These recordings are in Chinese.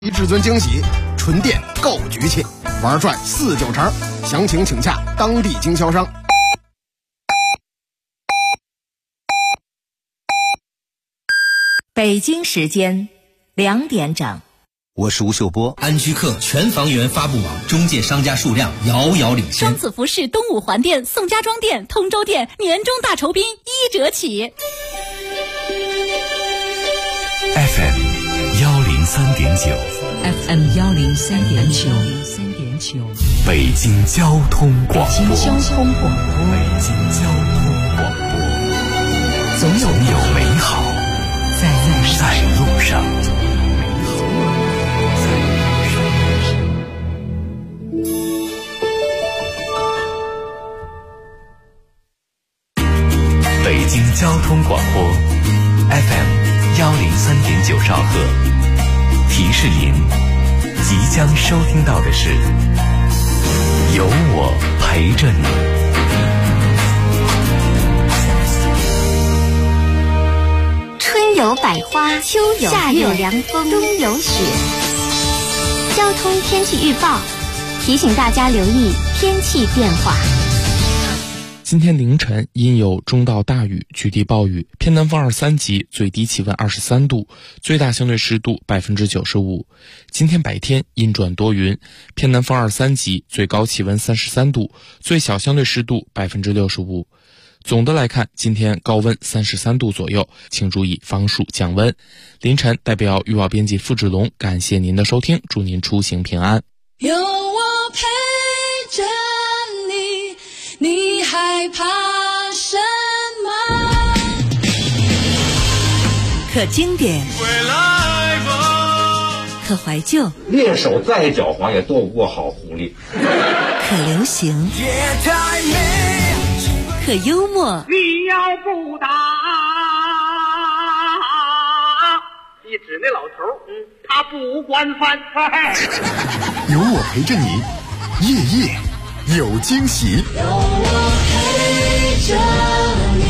至尊惊喜，纯电够局气，玩转49成，详情请洽当地经销商。 北京时间2点整。 我是吴秀波。 安居客全房源发布网中介商家数量遥遥领先。 双子服饰东五环店、宋家庄店、通州店年终大酬宾1折起。 FM 103.9 FM 103.9 北京交通广播。 北京交通广播。 总有美好在路上。北京交通广播 FM 103.9兆赫，提示您即将收听到的是有我陪着你。 春有百花，秋有夏有凉风，冬有雪。交通天气预报提醒大家留意天气变化。 今天凌晨阴有中到大雨，局地暴雨，偏南风2、3级，最低气温23度，最大相对湿度95%。今天白天阴转多云，偏南风2、3级，最高气温33度，最小相对湿度65%。总的来看，今天高温33度左右，请注意防暑降温。凌晨代表预报编辑付志龙，感谢您的收听，祝您出行平安。 有我陪着你，你害怕什么？ 可经典，可怀旧， 猎手再狡猾也斗不过好狐狸。 可流行，可幽默。 你要不打，一指那老头，他不管饭。 有我陪着你，夜夜有惊喜。 有我陪着你。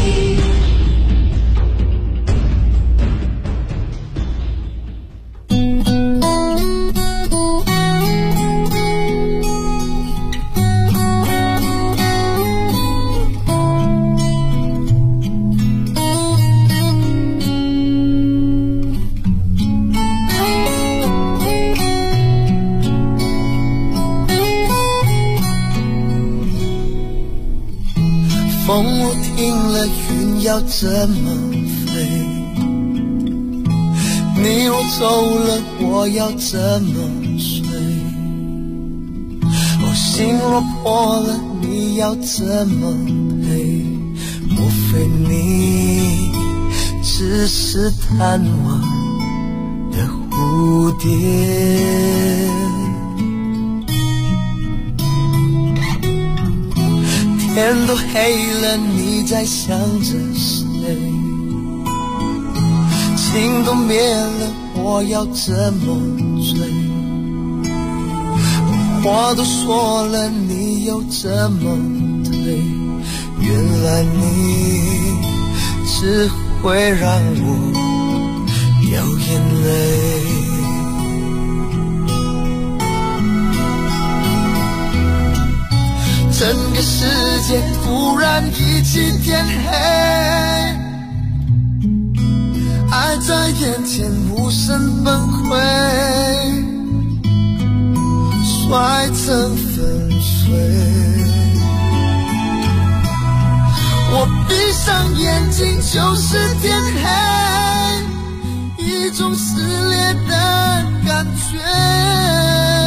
风我停了，云要怎么飞？你若走了，我要怎么睡？心若破了，你要怎么赔？莫非你只是贪玩的蝴蝶？天都黑了，你在想着谁？情都灭了，我要怎么追？话都说了，你又怎么退？原来你只会让我流眼泪。整个世界突然一起天黑，爱在眼前无声崩溃，摔成粉碎。我闭上眼睛就是天黑，一种撕裂的感觉。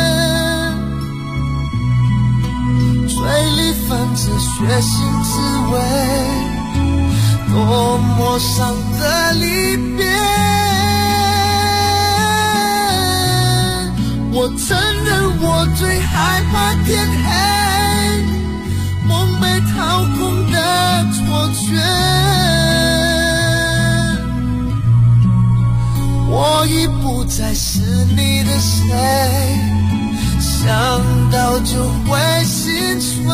嘴里泛着血腥滋味，多么伤的离别。我承认我最害怕天黑，梦被掏空的错觉。我已不再是你的谁，想到就会心碎。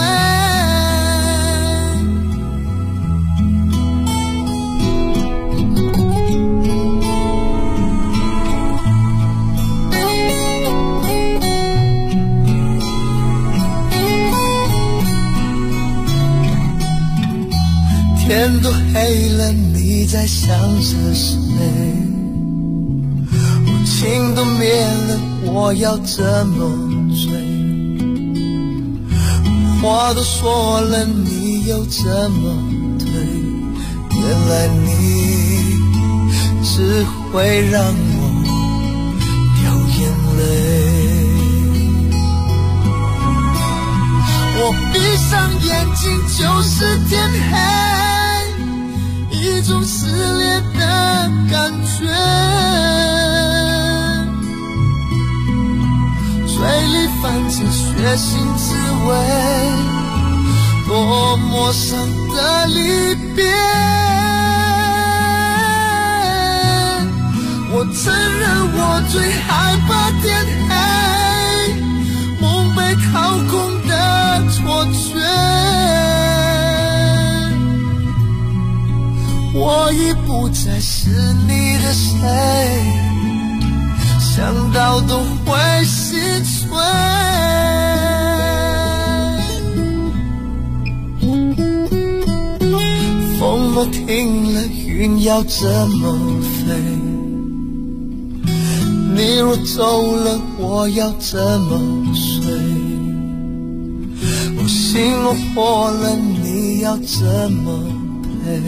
天都黑了，你在想着谁？情都灭了，我要怎么追？话都说了，你又怎么对？原来你只会让我掉眼泪。我闭上眼睛就是天黑，一种撕裂的感觉，嘴里泛着血腥滋味，多陌生的离别。我承认我最害怕天黑，梦被掏空的错觉，我已不再是你的谁，想到都会心碎。风若停了，云要怎么飞？你若走了，我要怎么睡？我心若破了，你要怎么陪？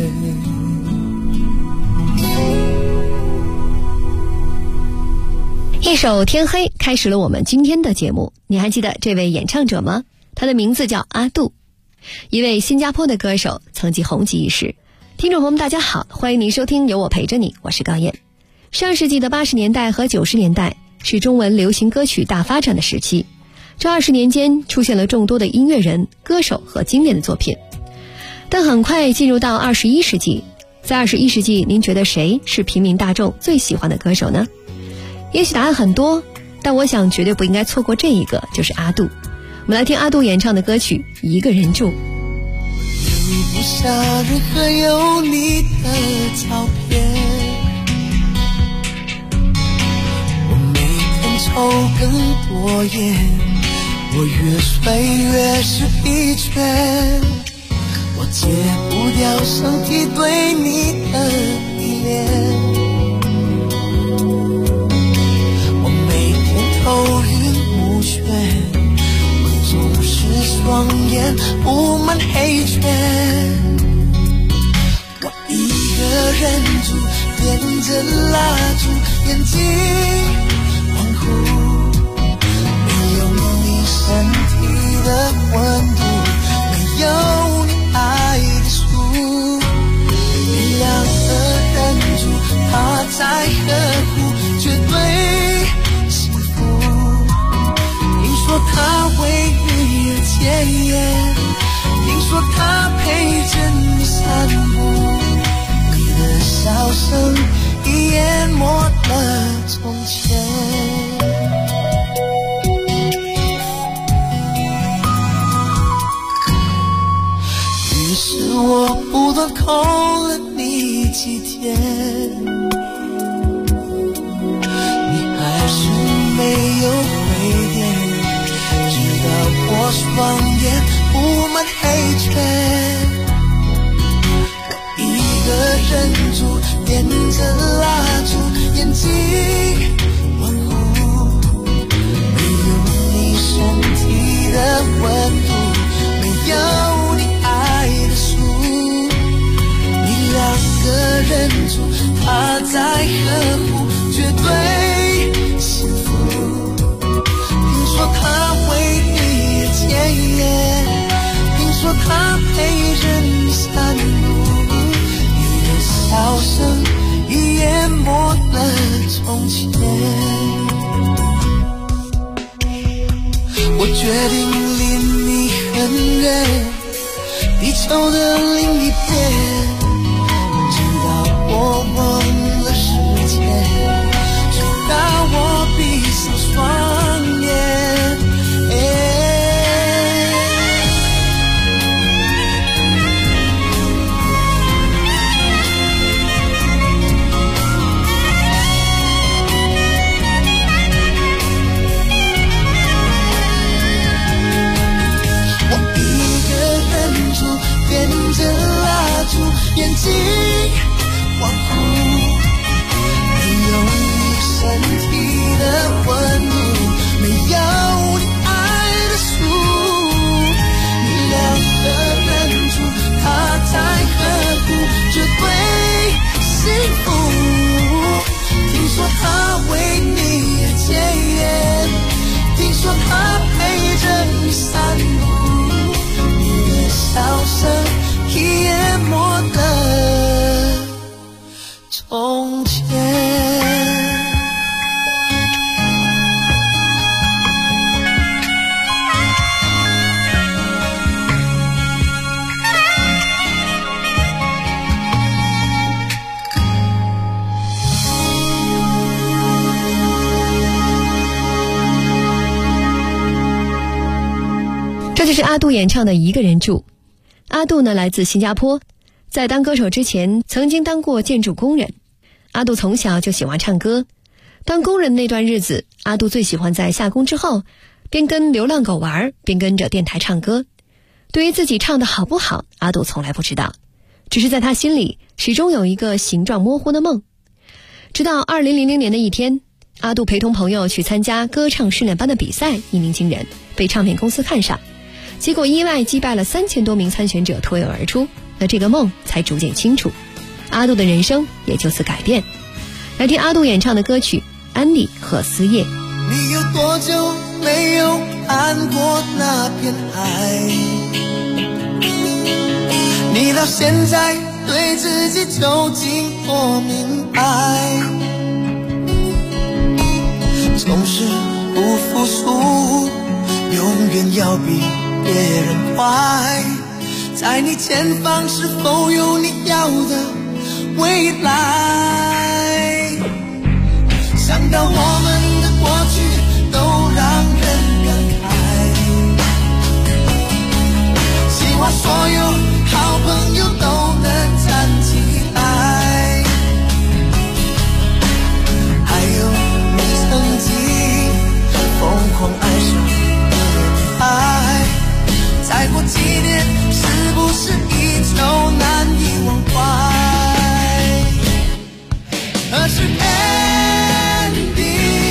一首《天黑》开始了我们今天的节目。你还记得这位演唱者吗？他的名字叫阿杜，一位新加坡的歌手，曾经红极一时。听众朋友们大家好，欢迎您收听有我陪着你，我是高燕。上世纪的80年代和90年代是中文流行歌曲大发展的时期，这20年间出现了众多的音乐人、歌手和经典的作品。但很快进入到21世纪，在21世纪，您觉得谁是平民大众最喜欢的歌手呢？也许答案很多，但我想绝对不应该错过这一个，就是阿杜。我们来听阿杜演唱的歌曲《一个人住》。 留不下任何有你的照片，我每天抽更多烟，我越睡越是疲倦，我戒不掉身体对你的依恋，头晕目眩，我总是双眼布满黑圈，我一个人住，点着蜡烛，眼睛恍惚，没有你身体的温度，没有你爱的树，你两个人住，他在呵护，绝对他为你而戒烟，听说他陪着你散步，你的笑声已淹没了从前。于是我不断空了你几天，你还是没有回电，我双眼布满黑圈，我一个人住，点着蜡烛，眼睛模糊，没有你身体的温度，没有你爱的树，你两个人住，他在呵护，绝对幸福。听说他为听说他陪着你散步，你的笑声已淹没了从前。我决定离你很远，地球的另一边，直到我忘了时间，直到我闭上双眼。点着蜡烛， 散步，你的笑声已淹没了从前。 这就是阿杜演唱的《一个人住》。阿杜呢，来自新加坡，在当歌手之前曾经当过建筑工人。阿杜从小就喜欢唱歌，当工人那段日子，阿杜最喜欢在下工之后边跟流浪狗玩，边跟着电台唱歌。对于自己唱的好不好，阿杜从来不知道，只是在他心里始终有一个形状模糊的梦。直到2000年的一天，阿杜陪同朋友去参加歌唱训练班的比赛，一鸣惊人，被唱片公司看上，结果意外击败了3000多名参选者，脱颖而出。那这个梦才逐渐清楚，阿杜的人生也就此改变。来听阿杜演唱的歌曲《安妮和思夜》。 你有多久没有看过那片海？你到现在对自己究竟多明白？总是不服输，永远要比别人快。在你前方是否有你要的未来？想到我们的过去都让人感慨，希望所有好朋友都能站起来。还有你曾经疯狂爱上的女孩，再过几年是不是依旧难以忘怀？可是 Andy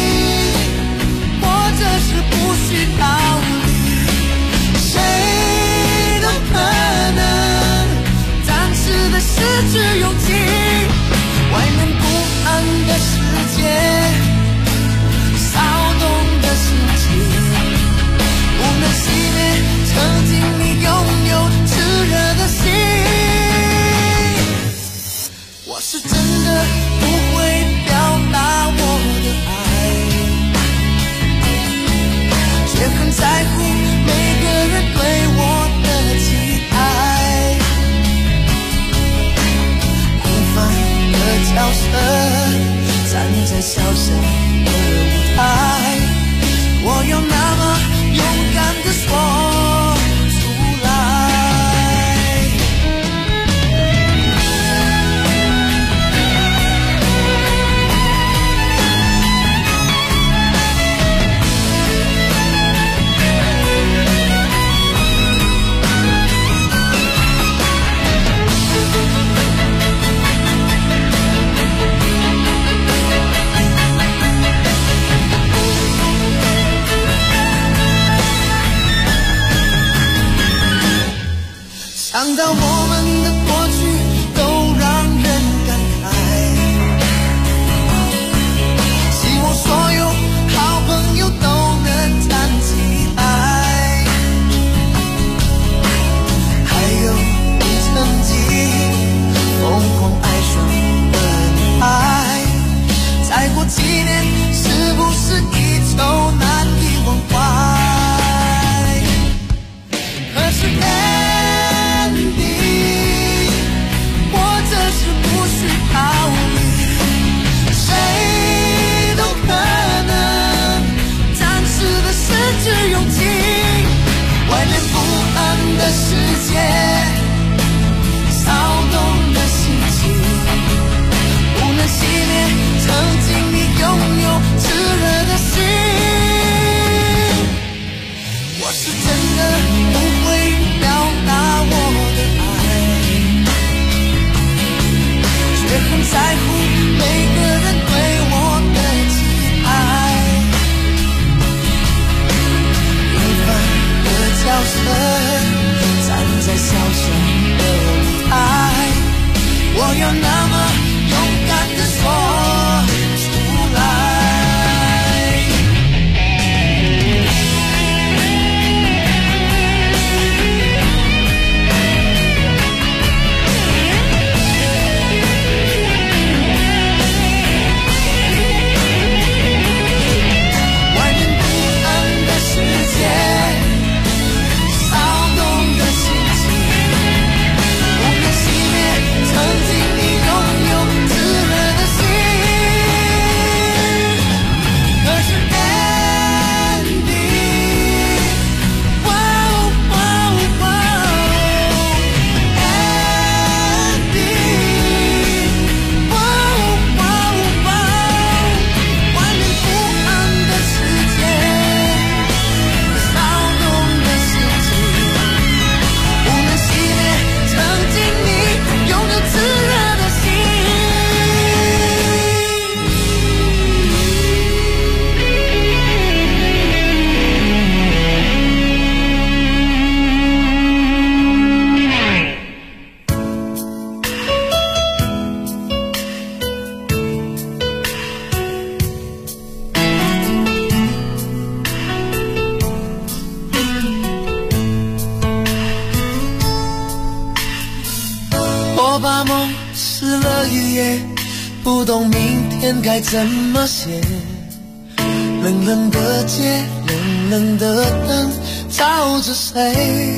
把梦撕了一页，不懂明天该怎么写。冷冷的街，冷冷的灯，照着谁？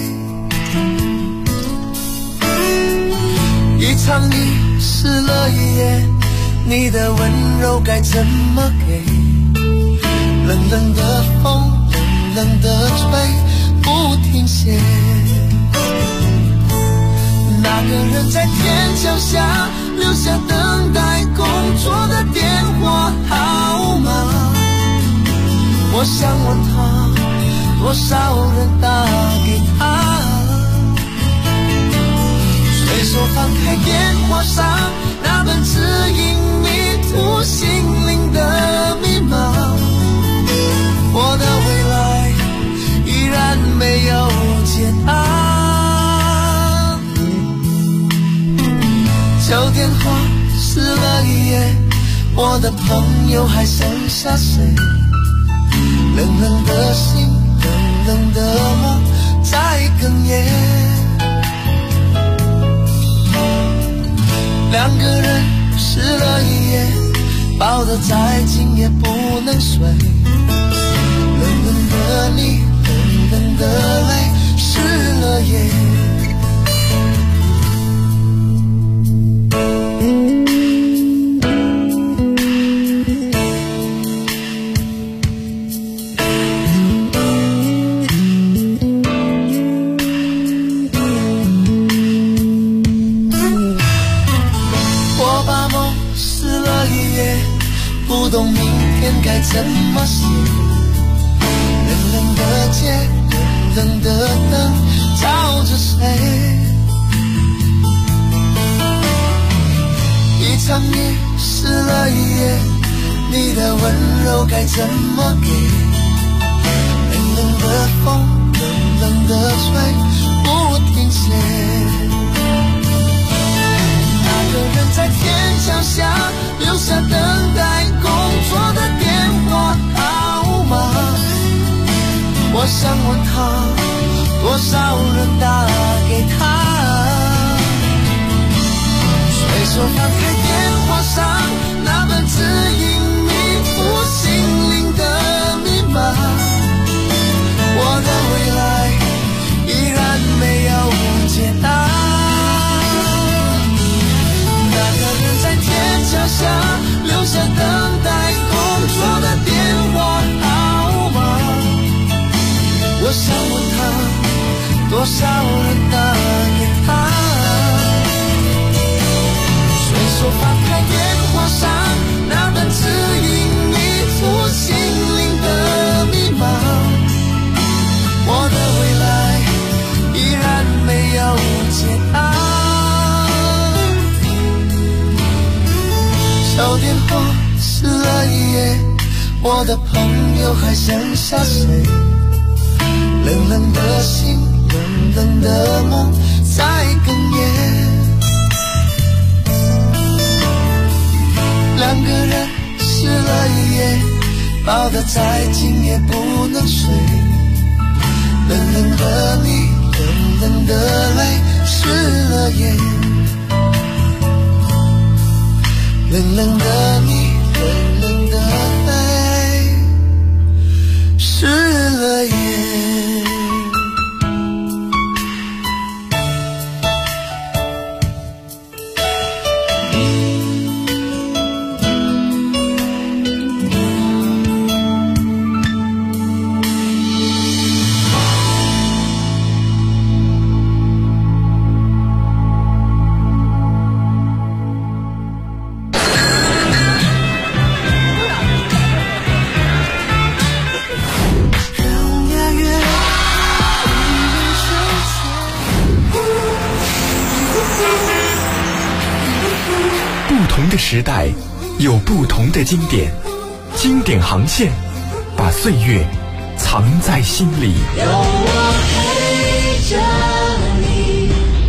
一场雨湿了一夜，你的温柔该怎么给？冷冷的风，冷冷的吹，不停歇。那个人在天桥下留下等待工作的电话号码，我想问他，多少人打给他？随手翻开电话上那本指引迷途心灵的密码，我的未来依然没有解答。旧电话撕了一页，我的朋友还剩下谁？冷冷的心，冷冷的梦在哽咽。两个人湿了一夜，抱得再紧也不能睡。冷冷的你，冷冷的泪，湿了夜。不懂明天该怎么写，冷冷的街，冷冷的灯，照着谁？一场雨湿了一夜，你的温柔该怎么给？冷冷的风，冷冷的吹，不停歇。那个人在天桥下留下等待工作的电话号码，我想问他，多少人打给他？随手翻开电话上那本指引迷途心灵的密码，我的未来依然没有解答。那个人在天桥下留下等待工作的电话号码，我想问他，多少人打给他？随手翻开电话上那本指引迷途心灵的密码，我的未来依然没有解答。旧电话撕了一页，我的朋友还剩下谁？冷冷的心，冷冷的梦在哽咽。两个人湿了一夜，抱得再紧也不能睡。冷冷的你，冷冷的泪，湿了夜。冷冷的你，冷冷的泪，湿了夜。 不同的时代有不同的经典，经典航线把岁月藏在心里。 有我陪着你。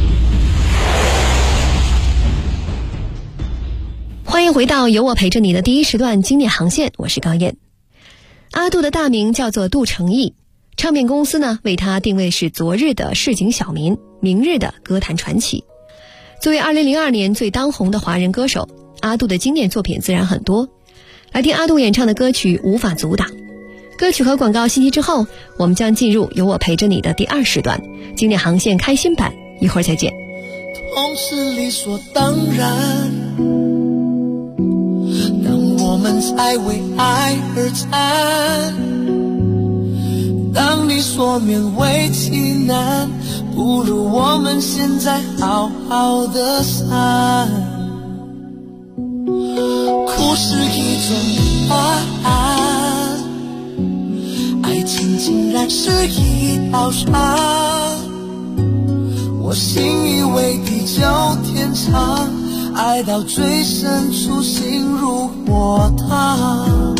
欢迎回到有我陪着你的第一时段经典航线，我是高燕。阿杜的大名叫做杜成义，唱片公司呢为他定位是昨日的市井小民，明日的歌坛传奇。 作为2002年最当红的华人歌手，阿杜的经典作品自然很多。来听阿杜演唱的歌曲《无法阻挡》。歌曲和广告信息之后，我们将进入有我陪着你的第2时段，经典航线开心版，一会儿再见。 同是理所当然，当我们在为爱而战，当你说勉为其难，不如我们现在好好的散。哭是一种答案，爱情竟然是一道伤，我信以为地久天长，爱到最深处心如火烫，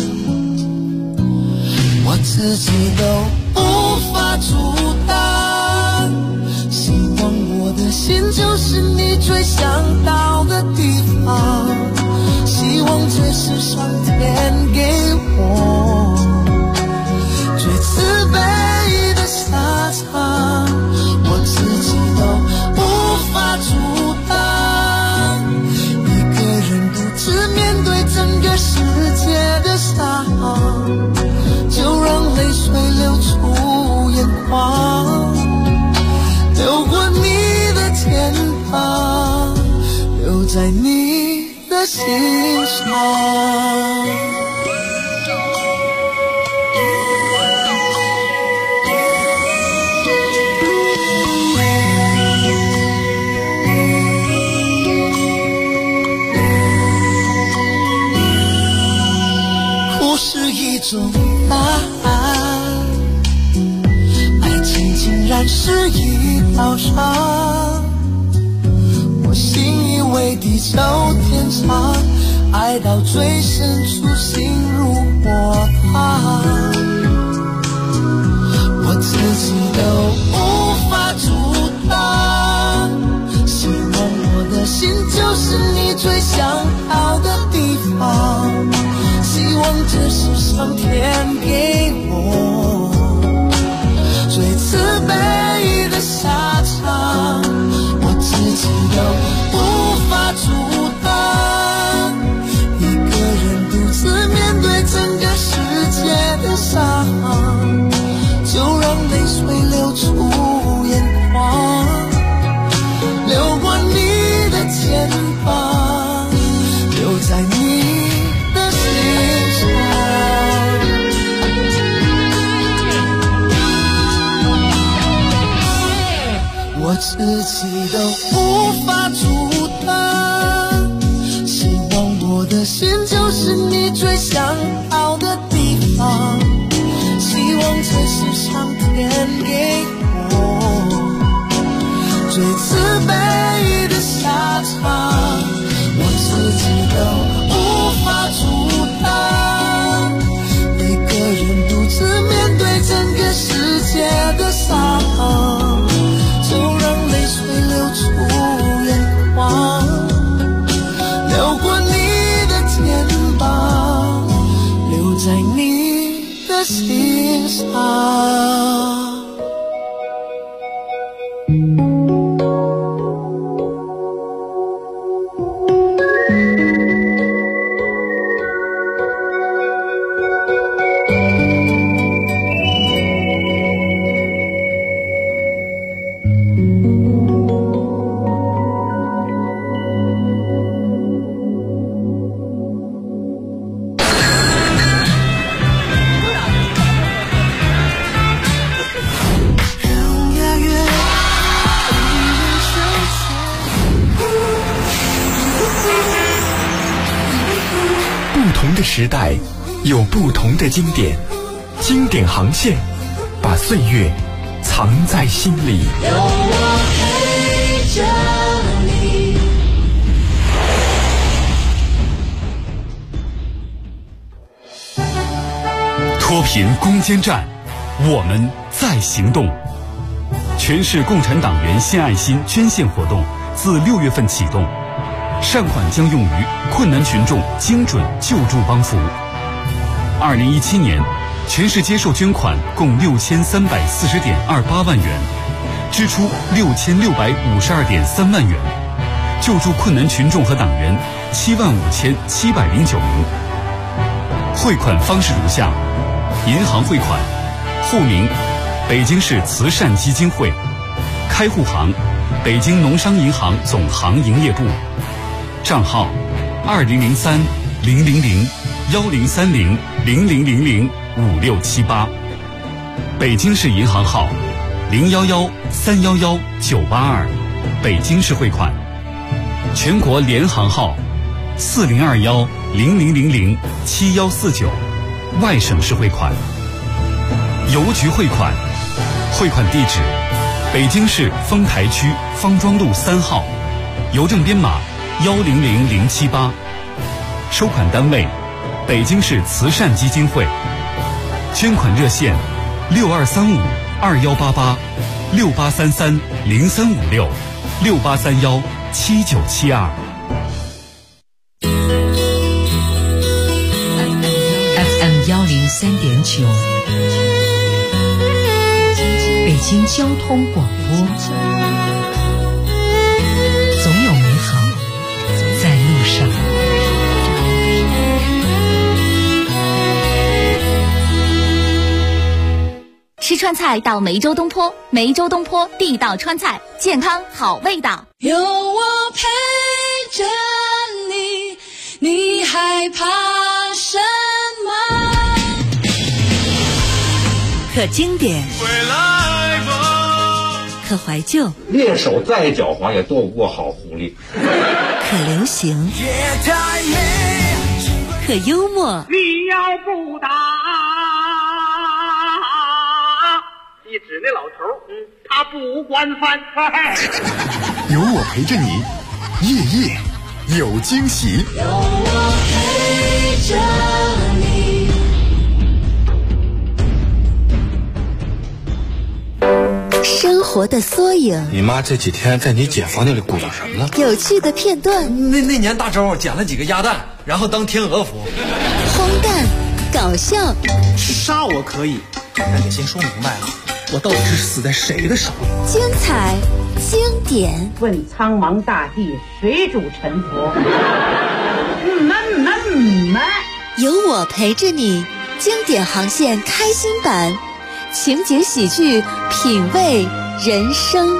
我自己都无法阻挡，希望我的心就是你最想到的地方，希望这是上天给我最慈悲的下场，我自己都无法阻挡，一个人独自面对整个世界的伤，就让泪水流出眼眶，流过你的肩膀，留在你的心上。哭是一种答案，爱情竟然是一道伤，我信以为地久天长，爱到最深处心如火烫，我自己都无法阻挡，希望我的心就是你最想到的地方，希望这是上天给我最慈悲的下场，我自己都无法阻挡，一个人独自面对整个世界的伤，就让泪水流出眼眶，流过你的肩膀，留在你的心上。我自己都无法阻挡，希望我的心就是你最想到的地方，希望这是上天给我最慈悲的下场，我自己都无法阻挡，一个人独自面对整个世界的伤，就让泪水流出眼眶，流过你的肩膀，留在你的心上。 时代有不同的经典，经典航线把岁月藏在心里。 有我陪着你。 脱贫攻坚战，我们在行动。全市共产党员献爱心捐献活动自6月份启动，善款将用于困难群众精准救助帮扶。2017年，全市接受捐款共6340.28万元，支出6652.3万元， 救助困难群众和党员75709名。汇款方式如下：银行汇款，户名北京市慈善基金会，开户行北京农商银行总行营业部，账号20030010300000005678，北京市银行号011311982，北京市汇款，全国联行号402100007149，外省市汇款，邮局汇款，汇款地址北京市丰台区方庄路3号，邮政编码100078，收款单位北京市慈善基金会，捐款热线6235-2833-0356-6831-7972。 FM 103.9，北京交通广播，总有美好在路上。 吃川菜到梅州东坡，梅州东坡地道川菜，健康好味道。 有我陪着你，你害怕什么？ 可经典，可怀旧， 猎手再狡猾也斗不过好狐狸。 可流行，可幽默。 你要不打，你指那老头他不惯犯。 有我陪着你，夜夜有惊喜。 有我陪着你。 生活的缩影。 你妈这几天在你姐房间里鼓捣什么呢？ 有趣的片段。 那年大周捡了几个鸭蛋，然后当天鹅服。 荒诞，搞笑。 杀我可以，但得先说明白了，我到底是死在谁的手里？ 精彩，经典。 问苍茫大地，谁主沉浮？ 有我陪着你，经典航线开心版。情景喜剧，品味人生。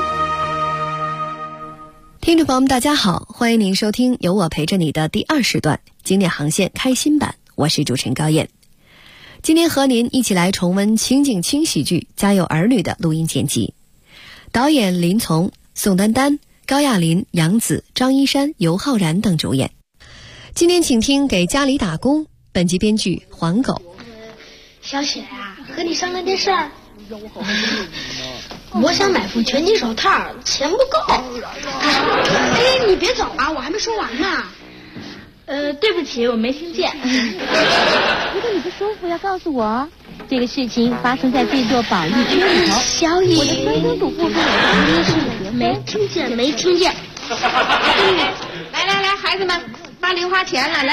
听众朋友们大家好，欢迎您收听有我陪着你的第2时段经典航线开心版，我是主持人高燕。今天和您一起来重温情景轻喜剧《家有儿女》的录音剪辑，导演林从、宋丹丹、高亚麟、杨紫、张一山、尤浩然等主演。今天请听《给家里打工》，本集编剧黄狗。 小雪啊，和你商量件事儿。我想买副拳击手套，钱不够。哎，你别走啊，我还没说完呢。对不起，我没听见。 如果你不舒服，要告诉我。这个事情发生在这座保育区里头。 小野， 我的孙孙祖父跟我没听见。 来，孩子们，发零花钱了，来。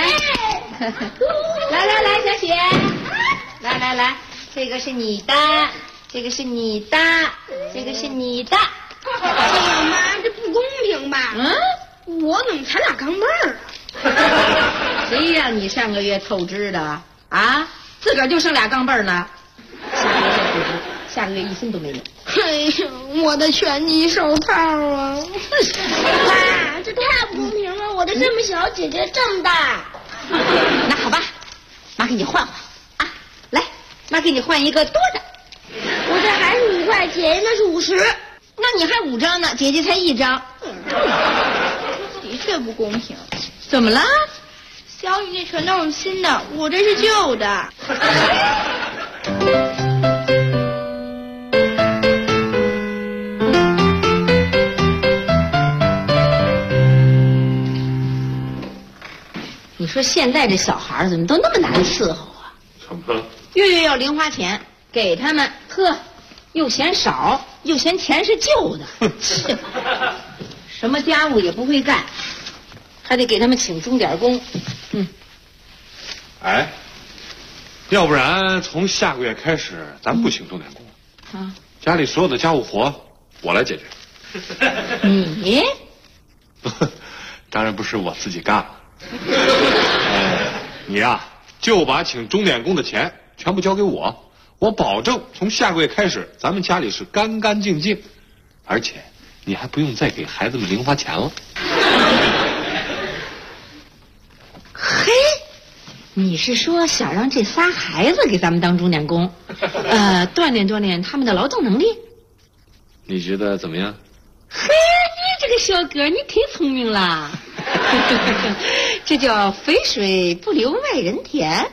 来，小雪。来，这个是你的，这个是你的，这个是你的。 哎呀妈，这不公平吧？我怎么才2钢镚儿啊？ 谁让你上个月透支的啊？自个儿就剩2钢镚儿了。下个月1分都没有。 哎呀，我的拳击手套啊！妈，这太不公平了！我的这么小，姐姐这么大。 那好吧，妈给你换啊！来，妈给你换一个多的。 我这还是5块，姐姐那是50。 那你还5张呢，姐姐才1张。 的确不公平。 怎么了？ 小雨那拳头是新的，我这是旧的。 你说现在这小孩怎么都那么难伺候啊？ 怎么了？ 月要零花钱，给他们呵，又嫌少，又嫌钱是旧的，什么家务也不会干，还得给他们请钟点工。 哎，要不然从下个月开始，咱不请钟点工啊，家里所有的家务活我来解决。 当然不是我自己干了。你呀，就把请钟点工的钱全部交给我，我保证从下个月开始，咱们家里是干干净净，而且你还不用再给孩子们零花钱了。 嘿，你是说想让这仨孩子给咱们当钟点工，锻炼锻炼他们的劳动能力？ 你觉得怎么样？ 嘿，你这个小哥，你忒聪明了。这叫肥水不流外人田。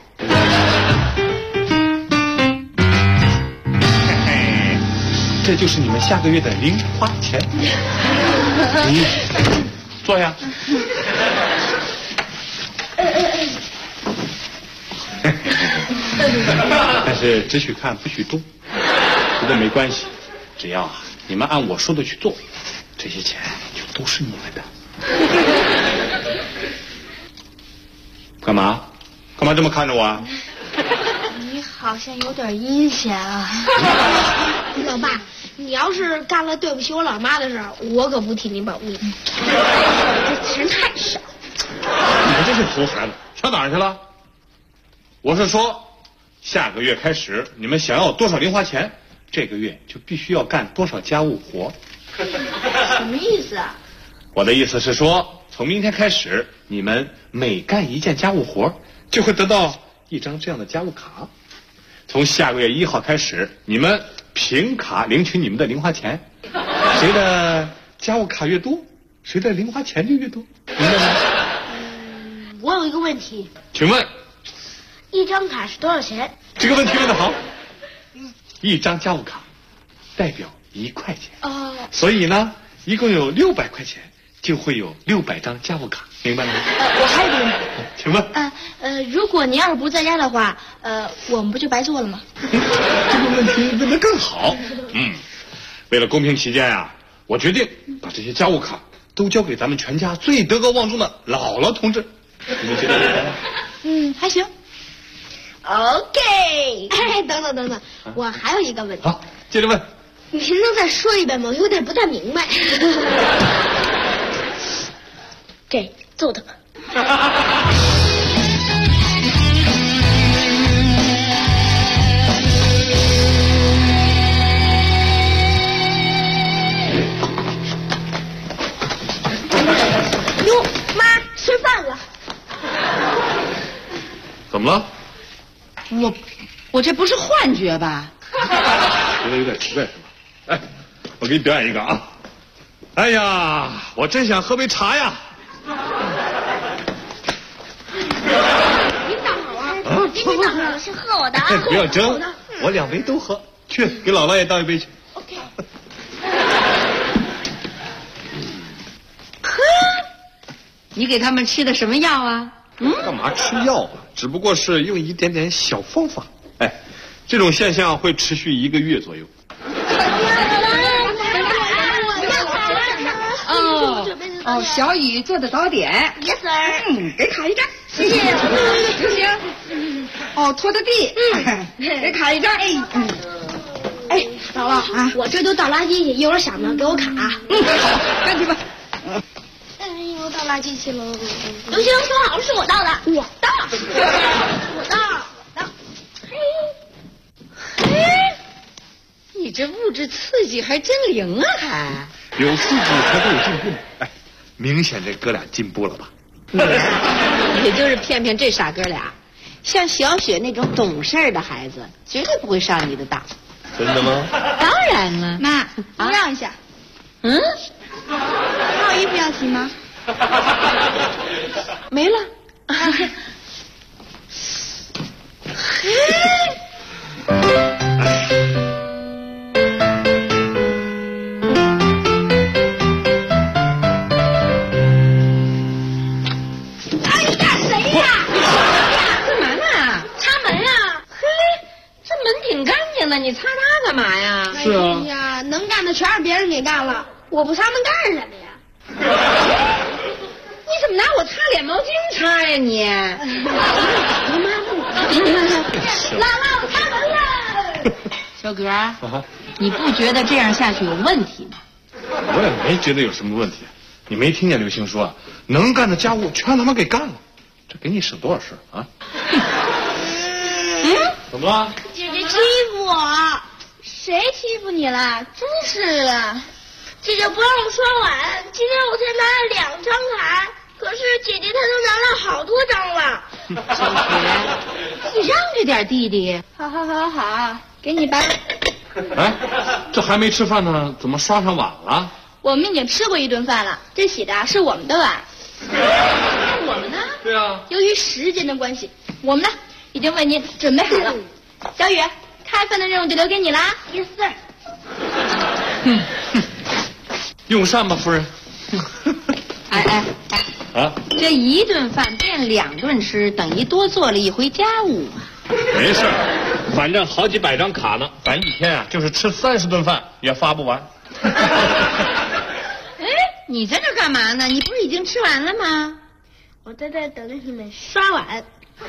这就是你们下个月的零花钱。坐下。但是只许看不许动，不过没关系，只要你们按我说的去做，这些钱就都是你们的。干嘛？干嘛这么看着我啊？ 你好像有点阴险啊。老爸，你要是干了对不起我老妈的事儿，我可不替你保密。这钱太少。 你们这是猴孩子，上哪儿去了？我是说，下个月开始，你们想要多少零花钱，这个月就必须要干多少家务活。 什么意思啊？ 我的意思是说，从明天开始，你们每干一件家务活，就会得到一张这样的家务卡。从下个月1号开始，你们凭卡领取你们的零花钱，谁的家务卡越多，谁的零花钱就越多，明白吗？ 我有一个问题， 请问一张卡是多少钱？ 这个问题问得好。一张家务卡代表1块钱，所以呢，一共有600块钱，就会有600张家务卡，明白吗？ 我还有一个问题， 请问， 如果您要是不在家的话，我们不就白做了吗？ 这个问题问得更好。为了公平起见啊，我决定把这些家务卡都交给咱们全家最德高望重的姥姥同志。你们觉得？ 还行。OK， 等，我还有一个问题。 好，接着问。 您能再说一遍吗？有点不太明白。这揍他吧。哟，妈，吃饭了。 怎么了？ 我这不是幻觉吧？ 觉得有点奇怪是吧？哎，我给你表演一个啊！哎呀，我真想喝杯茶呀！ 您倒好啊！您倒好，是喝我的啊！ 不要争，我2杯都喝。去，给姥姥也倒一杯去。 OK。 你给他们吃的什么药啊？ 干嘛吃药啊？只不过是用一点点小方法。哎，这种现象会持续1个月左右。 小雨做的早点。 Yes sir。 给卡一张。谢谢。行。拖的地。给卡一张。 哎，姥姥啊，我这就倒垃圾去，一会儿想着给我卡。 好，赶紧吧。 我倒垃圾去了。刘星说好是我倒的，我倒。 你这物质刺激还真灵啊，还有刺激才会有进步。哎，明显这哥俩进步了吧？ 也就是骗骗这傻哥俩，像小雪那种懂事的孩子，绝对不会上你的当。 真的吗？ 当然了。 妈，您让一下。还有衣服要洗吗？ 没了。你擦它干嘛呀？ 是啊。 哎呀，能干的全是别人给干了，我不擦能干什么呀？ 你怎么拿我擦脸毛巾擦呀你？ 姥姥，我擦完了。 小哥，你不觉得这样下去有问题吗？ 我也没觉得有什么问题， 你没听见刘星说，能干的家务全他妈给干了，这给你省多少事啊？怎么了？ 姐姐欺负我，谁欺负你了？真是的，姐姐不让我刷碗，今天我才拿了2张卡，可是姐姐她都拿了好多张了。 小雪，你让着点弟弟。 好，给你吧。 哎，这还没吃饭呢，怎么刷上碗了？ 我们已经吃过一顿饭了，这洗的是我们的碗。我们呢？ 对啊。 由于时间的关系，我们呢已经为您准备好了。小雨，开饭的任务就留给你了。Yes sir。 用膳吧，夫人。 哎， 啊， 这一顿饭变2顿吃，等于多做了一回家务啊。 没事，反正好几百张卡呢，咱一天啊就是吃30顿饭也发不完。 哎，你在这干嘛呢？你不是已经吃完了吗？ 我在这等着你们刷碗。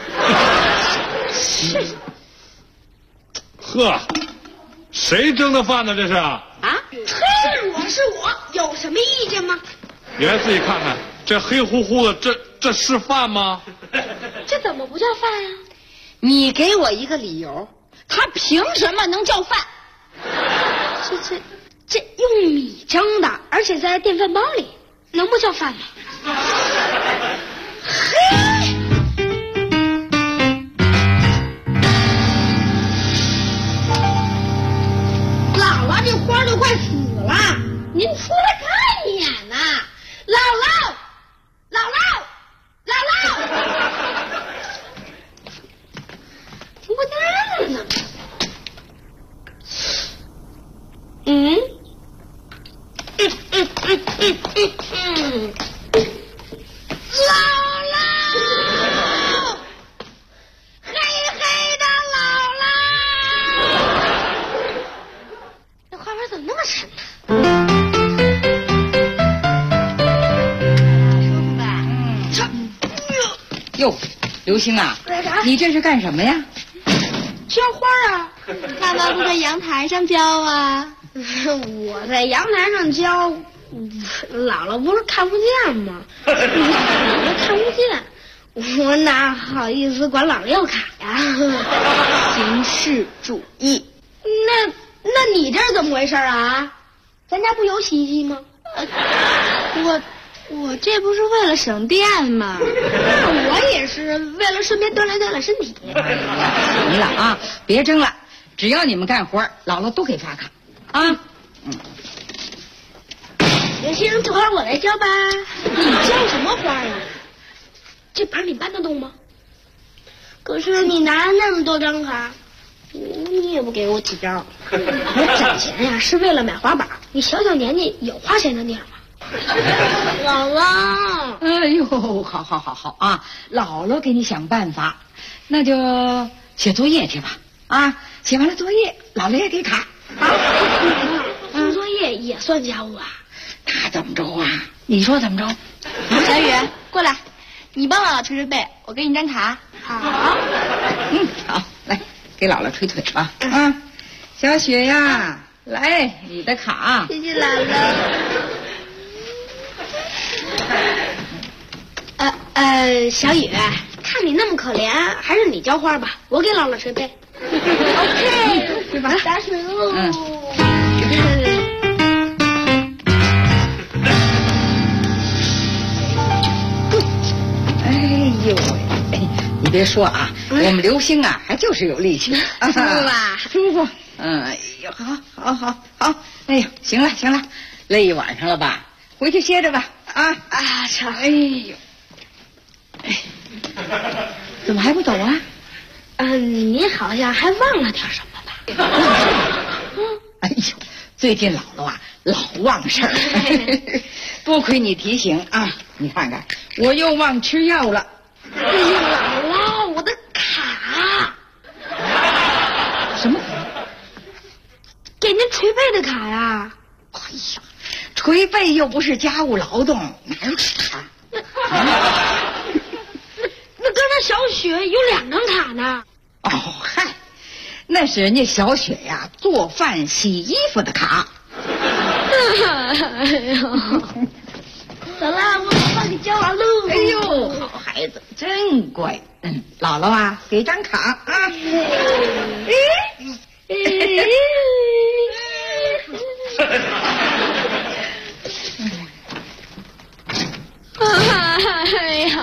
呵，谁蒸的饭呢？这是啊？ 是我，有什么意见吗？ 你来自己看看，这黑乎乎的，这是饭吗？ 这怎么不叫饭呀？ 你给我一个理由，他凭什么能叫饭？ 这用米蒸的，而且在电饭煲里，能不叫饭吗？嘿，姥姥，这花都快死了，您出来看一眼呐！姥姥，听不见了呢。姥姥，黑黑的姥姥，这花瓣怎么那么沉呢？舒服吧？ 哟，刘星啊，你这是干什么呀？ 浇花啊！爸爸不在阳台上浇啊？我在阳台上浇，姥姥不是看不见吗？姥姥看不见，我哪好意思管姥姥要卡呀？ 形式主义。 那你这是怎么回事啊？咱家不有洗衣机吗？我这不是为了省电吗？那我也是为了顺便锻炼身体。 行了啊，别争了，只要你们干活，姥姥都给发卡啊。 刘星，这花我来浇吧。你浇什么花呀？这盘你搬得动吗？可是你拿了那么多张卡，你也不给我几张。我攒钱呀是为了买滑板，你小年纪有花钱的地方吗？姥姥， 哎呦，好啊，姥姥给你想办法，那就写作业去吧。啊，写完了作业，姥姥也给卡。 做作业也算家务啊？ 那怎么着啊？你说怎么着？ 小雨，过来，你帮姥姥捶捶背，我给你张卡。好。 好，来给姥姥捶腿吧。啊，小雪呀，来你的卡。 谢谢姥姥。小雨，看你那么可怜，还是你浇花吧，我给姥姥捶背。OK， 对吧？ 打水喽。 哎呦喂，你别说啊，我们刘星啊，还就是有力气，舒服吧？ 舒服。哎呦，好，哎呦，行了，累一晚上了吧？回去歇着吧。啊， 成。 哎呦，怎么还不走啊？ 你好像还忘了点什么吧？ 哎呦，最近姥姥啊老忘事儿，多亏你提醒啊！你看看，我又忘吃药了。 哎呀，姥姥，我的卡！ 什么卡？ 给您捶背的卡呀！ 哎呀，捶背又不是家务劳动，哪有卡？ 那刚才小雪有2张卡呢。 哦嗨，那是人家小雪呀做饭洗衣服的卡。 走了，我帮你交完喽。 哎呦，好孩子，真乖。姥姥啊，给张卡啊。 哎呀！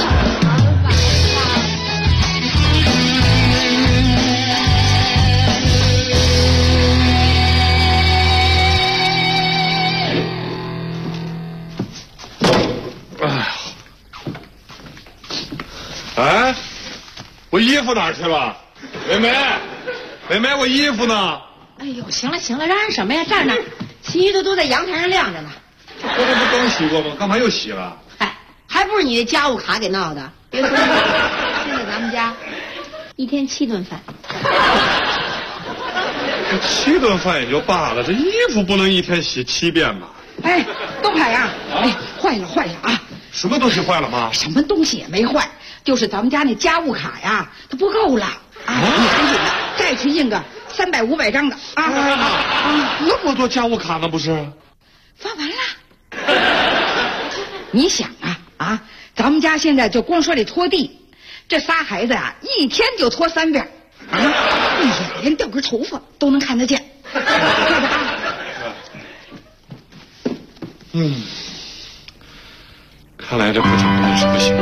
哎，我衣服哪儿去了？美美，我衣服呢？ 哎呦，行了，嚷什么呀？这儿呢，洗衣都在阳台上晾着呢。 这不刚洗过吗？干嘛又洗了？ 嗨，还不是你的家务卡给闹的。别说，现在咱们家1天7顿饭。 这7顿饭也就罢了，这衣服不能1天洗7遍吧？ 哎，东海呀，哎，坏了啊！ 什么东西坏了吗？ 什么东西也没坏，就是咱们家那家务卡呀，它不够了啊！你赶紧的，再去印个300、500张的啊！ 那么多家务卡呢，不是？ 发完了。你想啊，咱们家现在就光说这拖地，这仨孩子啊，1天就拖3遍啊，一眼连掉根头发都能看得见。 看来这不长动是不行的。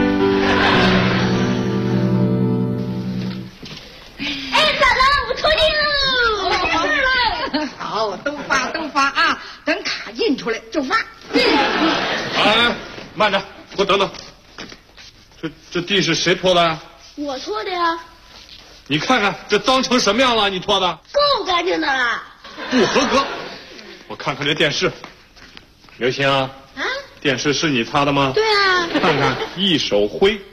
哎，姥姥，我拖地喽！ 好，都发啊！等卡印出来就发。 哎，慢着，给我等等。这地是谁拖的呀？ 我拖的呀。 你看看这脏成什么样了？你拖的？ 够干净的了。 不合格。我看看这电视。刘星啊。电视是你擦的吗？ 对啊。 看看一手灰。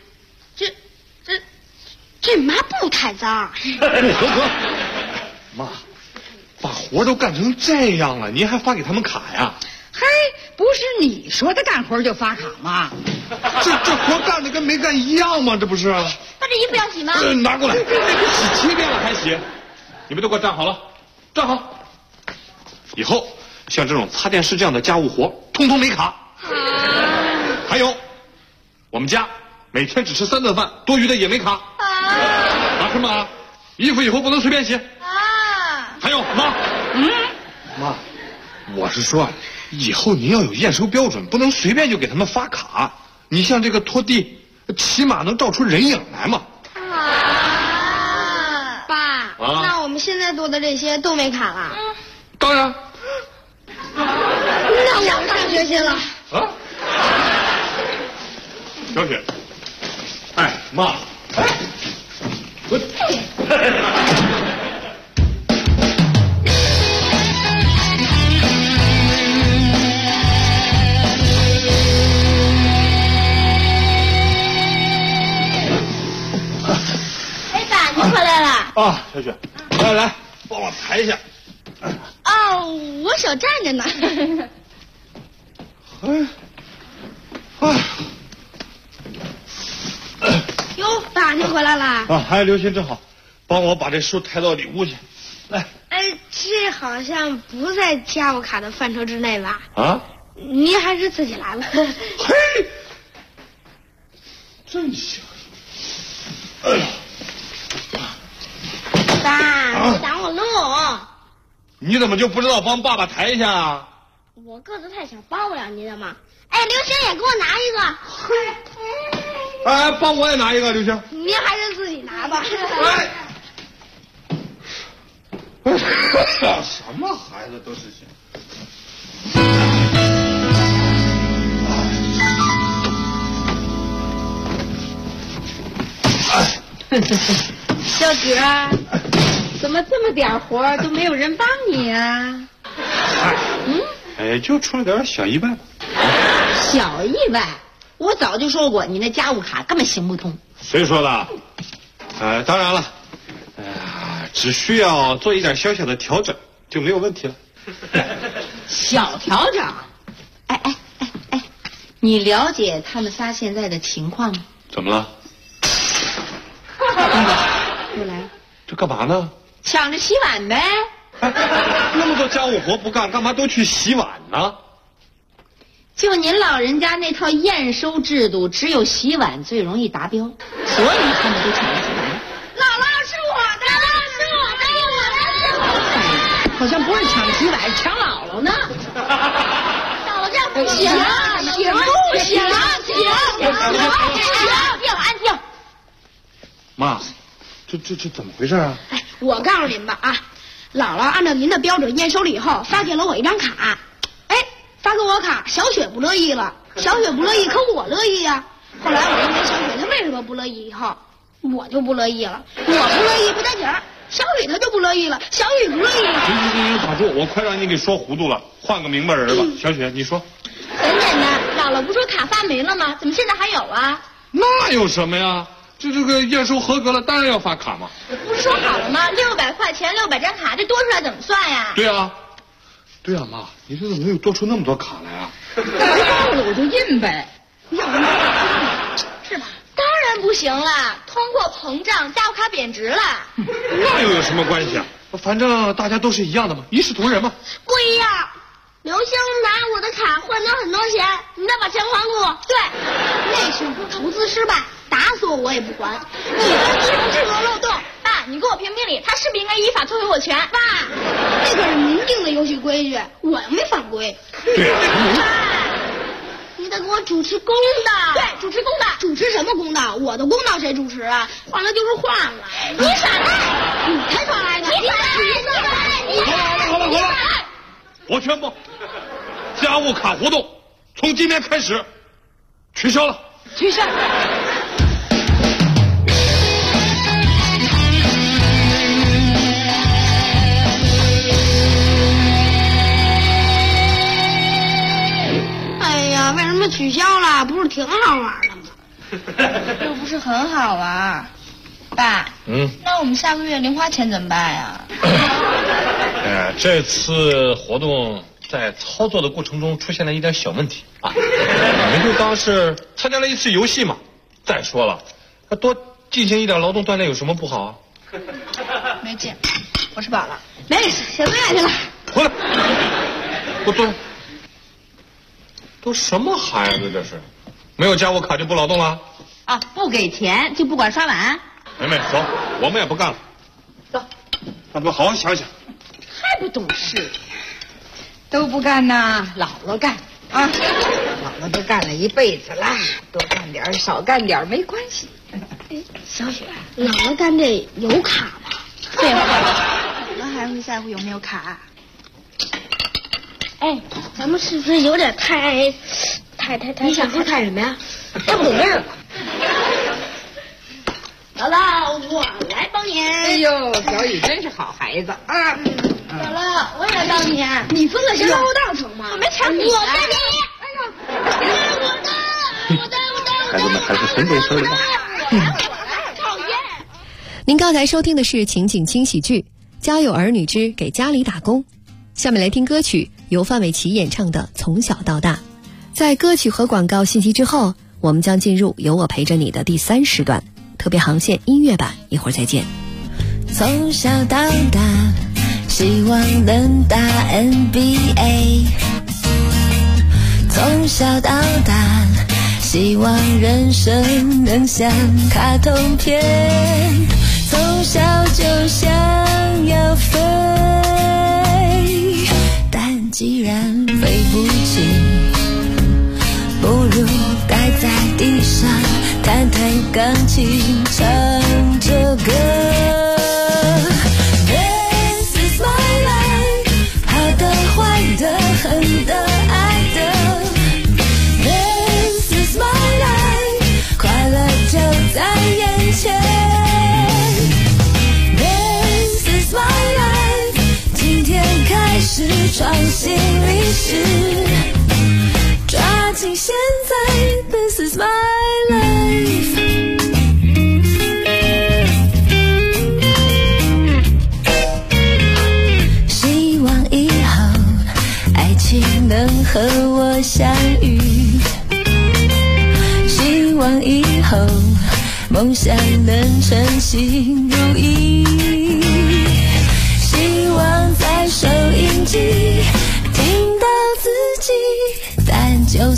这抹布太脏。 不合格。妈，把活都干成这样了，您还发给他们卡呀？ 嘿，不是你说的干活就发卡吗？ 这活干的跟没干一样吗？这不是？ 把这衣服要洗吗？ 拿过来，洗7遍了还洗。你们都给我站好了，站好。以后像这种擦电视这样的家务活，通通没卡。还有，我们家每天只吃3顿饭，多余的也没卡。拿什么啊？衣服以后不能随便洗。还有妈，妈，我是说，以后您要有验收标准，不能随便就给他们发卡。你像这个拖地，起码能照出人影来嘛。 爸，那我们现在做的这些都没卡了？ 当然。 那我上学去了。 小雪，哎，妈，哎，我。 哎，爸，你回来了。 啊，小雪，来，帮我抬一下。 哦，我手站着呢。哟，爸，你回来啦？ 啊，还有刘鑫真好，帮我把这书抬到里屋去。来。 哎，这好像不在家务卡的范畴之内吧？ 啊？ 您还是自己来吧。 嘿，真行。哎呀， 爸，你挡我路。 你怎么就不知道帮爸爸抬一下啊？ 我个子太小，帮不了您的忙。哎，刘星也给我拿一个。 哎，帮我也拿一个，刘星。 您还是自己拿吧。 什么孩子都是行。 小哥，怎么这么点活都没有人帮你啊？ 哎，就出了点小意外吧。 小意外？我早就说过，你那家务卡根本行不通。 谁说的？当然了，只需要做一点小小的调整就没有问题了。 小调整？哎，你了解他们仨现在的情况吗？ 怎么了？ 又来了。 这干嘛呢？ 抢着洗碗呗。 那么多家务活不干，干嘛都去洗碗呢？ 就您老人家那套验收制度，只有洗碗最容易达标，所以他们都抢着洗碗。 姥姥是我的，姥姥是我的，我的是我的。 好像不是抢洗碗，抢姥姥呢。 姥姥这样不行，不行， 安静。 妈，这怎么回事啊？ 哎，我告诉您吧啊，姥姥按照您的标准验收了以后，发给了我一张卡。哎，发给我卡，小雪不乐意了。小雪不乐意，可我乐意呀。后来我问小雪她为什么不乐意以后，我就不乐意了。我不乐意不打紧儿，小雨她就不乐意了，小雨不乐意了。 行，打住！我快让你给说糊涂了，换个明白人吧。小雪，你说。 很简单，姥姥不说卡发没了吗？怎么现在还有啊？ 那有什么呀？这个验收合格了，当然要发卡嘛。 不是说好了吗？600块钱600张卡，这多出来怎么算呀？ 对啊，妈，你这怎么又多出那么多卡来啊？ 够了我就印呗。 是吧？当然不行了，通货膨胀，家务卡贬值了。 那又有什么关系啊？反正大家都是一样的嘛，一视同仁嘛。 不一样。刘星拿我的卡换走很多钱，你再把钱还给我。 对， 那是投资失败，打死我也不还。你的制度漏洞。 爸，你给我评评理，他是不是应该依法退回我权？ 爸，这可是您定的游戏规矩，我又没犯规。 对啊， 你得给我主持公道。 对，主持公道。 主持什么公道？我的公道谁主持啊？换了就是换了。 你耍赖！ 你才耍赖呢！ 你耍赖！ 好了，我宣布，家务卡活动从今天开始取消了。 取消。 哎呀，为什么取消了？不是挺好玩的吗？ 又不是很好玩。爸，那我们下个月零花钱怎么办呀？ 这次活动在操作的过程中出现了一点小问题啊，你们就当是参加了一次游戏嘛。再说了，多进行一点劳动锻炼有什么不好啊？ 没劲，我吃饱了。 没事，写作业去了。 回来，我都什么孩子这是？没有家务卡就不劳动了？ 啊，不给钱就不管刷碗？ 妹妹，走，我们也不干了。 走， 咱们好好想想。 还不懂事，都不干呐，姥姥干啊！姥姥都干了一辈子了，多干点少干点没关系。 小雪，姥姥干这有卡吗？ 废话，姥姥还会在乎有没有卡？ 哎，咱们是不是有点太？ 你想说太什么呀？ 太不懂事了。姥姥，我来帮你。 哎呦，小雨真是好孩子啊！ 姥姥，我也来帮你。你分个先后道成吗？ 我没抢你。 我帮你。哎呦，我的。 孩子们还是很懂事的。 讨厌。 您刚才收听的是情景轻喜剧《家有儿女之给家里打工》，下面来听歌曲，由范玮琪演唱的《从小到大》。在歌曲和广告信息之后，我们将进入由我陪着你的第3时段特别航线音乐版，一会儿再见。 从小到大，希望能打 NBA。从小到大，希望人生能像卡通片。从小就想要飞，但既然飞不起，不如待在地上，弹弹钢琴，唱着歌。This is my life， 好的、坏的、恨的、爱的。This is my life， 快乐就在眼前。This is my life， 今天开始创新历史。抓紧现在 ，This is my life。希望以后爱情能和我相遇，希望以后梦想能称心如意，希望在收音机听到自己。但就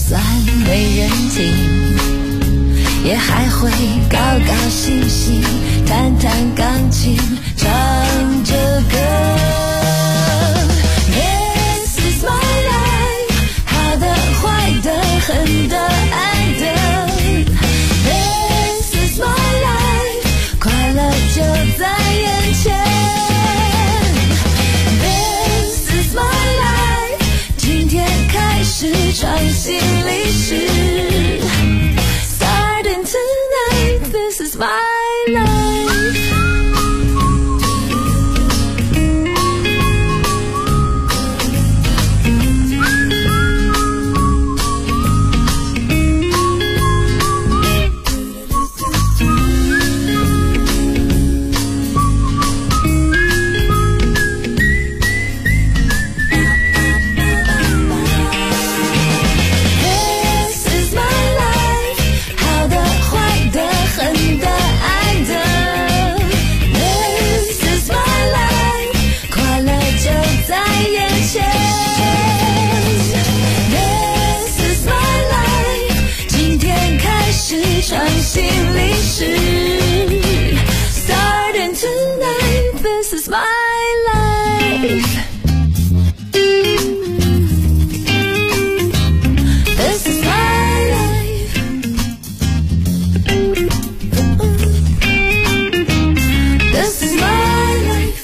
会认定，也还会高高兴兴弹弹钢琴，唱着歌。This is my life， 好的坏的恨的爱的。This is my life， 快乐就在眼前。This is my life， 今天开始创新历史。Starting tonight， this is my life。创新历史 Starting tonight This is my life This is my life This is my life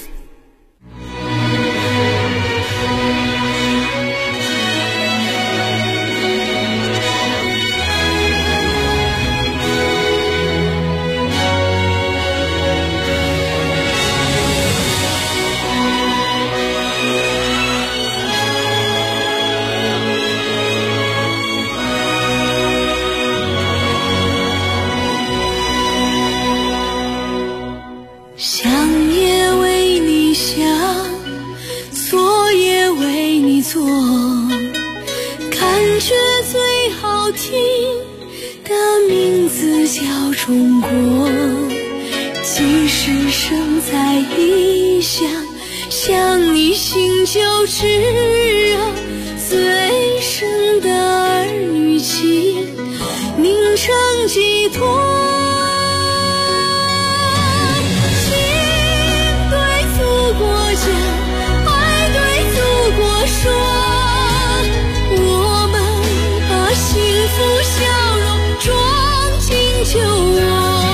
中国，即使生在异乡，想你心就炙热，最深的儿女情凝成寄托。心对祖国讲，爱对祖国说，我们把幸福笑容装进酒窝。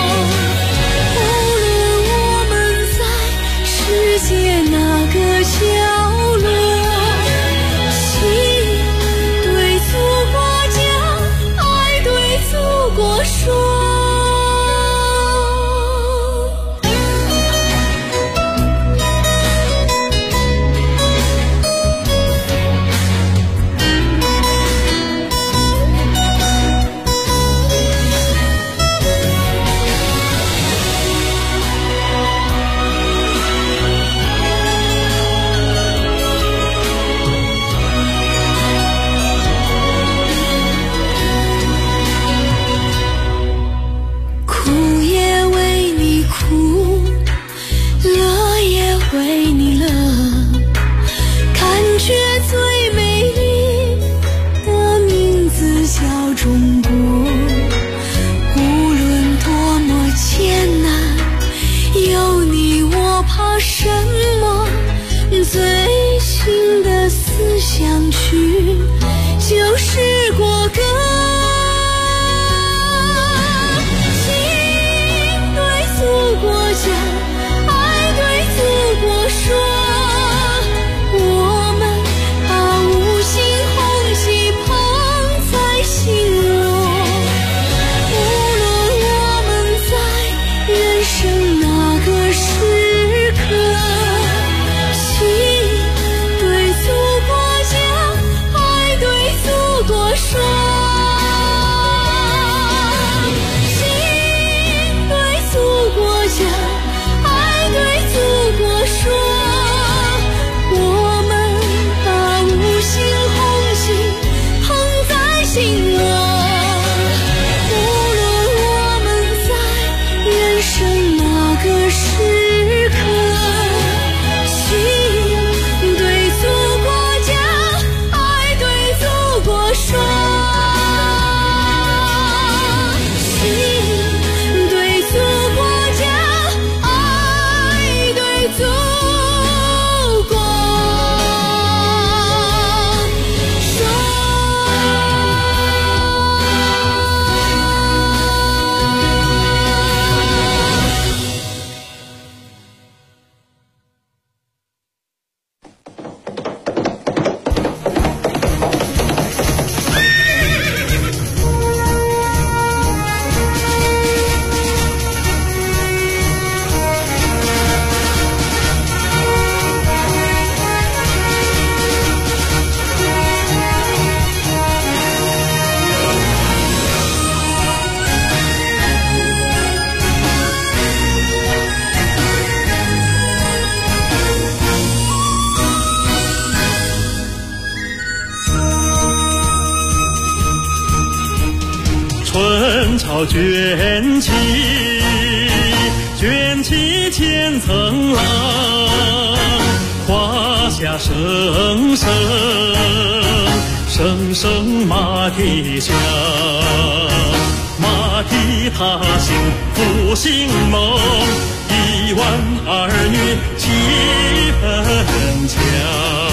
哪个角落，心对祖国讲，爱对祖国说。 潮卷起，卷起千层浪，华夏声声，声声马蹄响，马蹄踏行复兴梦，1万儿女气氛强。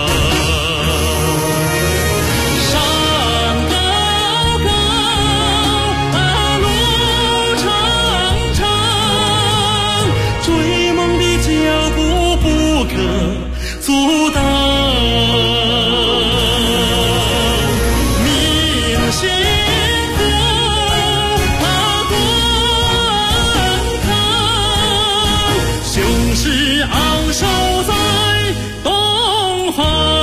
阻挡明星观看，雄狮昂首在东方。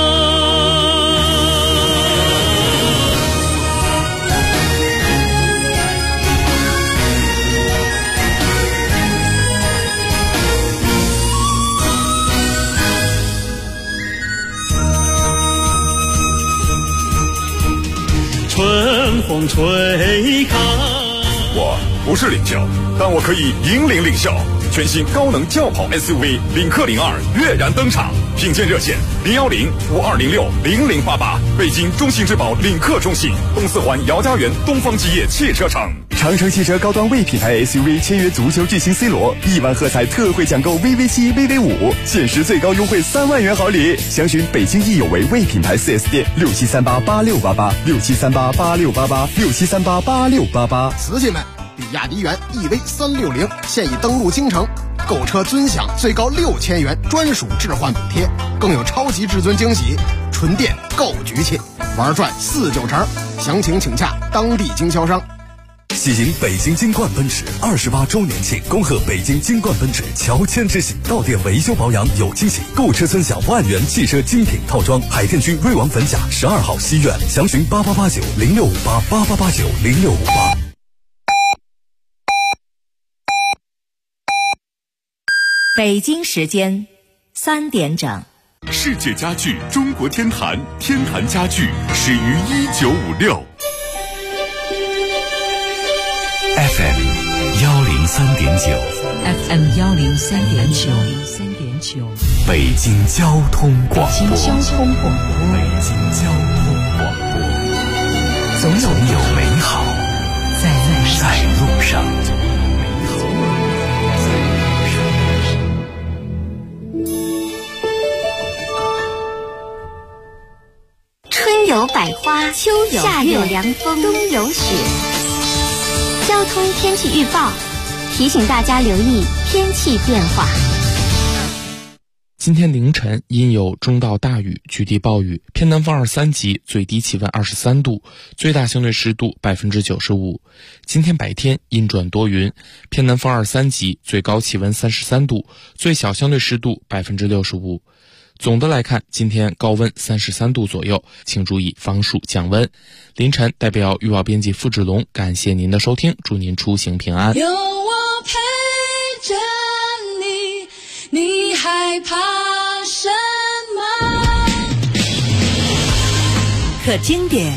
春风吹开， 我不是领教，但我可以引领领校。全新高能轿跑 SUV 领克02跃然登场，品鉴热线010-5206-0088，北京中信质保领克中信，东四环姚家园东方基业汽车城。 长城汽车高端魏品牌 SUV 签约足球巨星 C 罗，1万喝彩特惠抢购 VV7、VV5，限时最高优惠3万元好礼。详询北京易有为魏品牌 4S 店，67388688，67388688，67388688。 瓷器们，比亚迪元 EV360现已登陆京城，购车尊享最高6000元专属置换补贴，更有超级至尊惊喜，纯电够局气，玩转4-9成，详情请洽当地经销商。 喜迎北京金冠奔驰28周年庆，恭贺北京金冠奔驰乔迁之喜，到店维修保养有惊喜，购车尊享万元汽车精品套装。海淀区瑞王粉甲12号西苑，详询8889-0658，8889-0658。 北京时间3点整。 世界家具中国天坛，天坛家具始于1956。 FM 103.9，FM 103.9， 北京交通广播， 北京交通广播， 北京交通广播， 总有美好在路上。 春有百花，秋有夏有凉风，冬有雪。交通天气预报提醒大家留意天气变化。 今天凌晨阴有中到大雨，局地暴雨，偏南风2、3级，最低气温23度，最大相对湿度95%。今天白天阴转多云，偏南风2、3级，最高气温33度，最小相对湿度65%。总的来看，今天高温33度左右，请注意防暑降温。凌晨代表预报编辑付志龙，感谢您的收听，祝您出行平安。 有我陪着你，你害怕什么？ 可经典，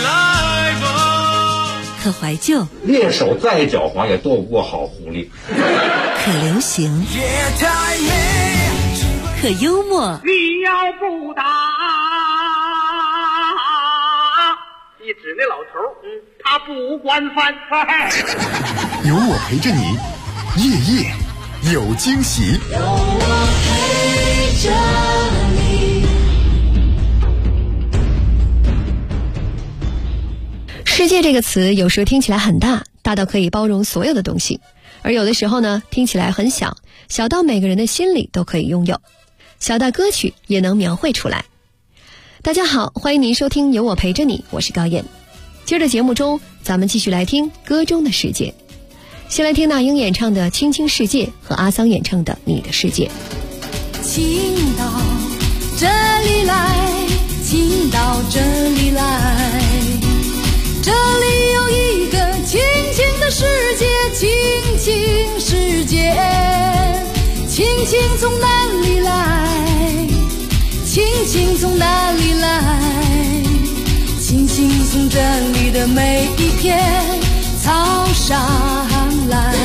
可怀旧， 猎手再狡猾也斗不过好狐狸。 可流行，可幽默。 你要不打，一指那老头，他不惯犯。 有我陪着你，夜夜有惊喜。 有我陪着你。 世界这个词有时候听起来很大，大到可以包容所有的东西，而有的时候呢，听起来很小，小到每个人的心里都可以拥有，小到歌曲也能描绘出来。大家好，欢迎您收听有我陪着你，我是高燕。今儿的节目中，咱们继续来听歌中的世界。先来听那英演唱的《青青世界》和阿桑演唱的《你的世界》。 请到这里来，请到这里来，这里有一个青青的世界，青青世界，青青从哪里来？青青从哪里来？青青从这里的每一片草上来，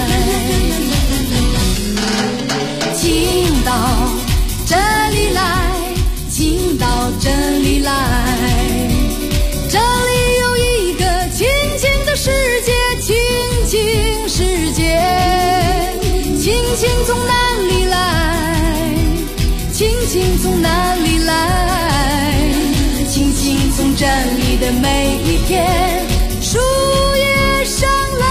请到这里来，请到这里来，这里有一个清静的世界，清静世界，清静从哪里来？清静从哪里来？清静从这里的每一片树叶上来，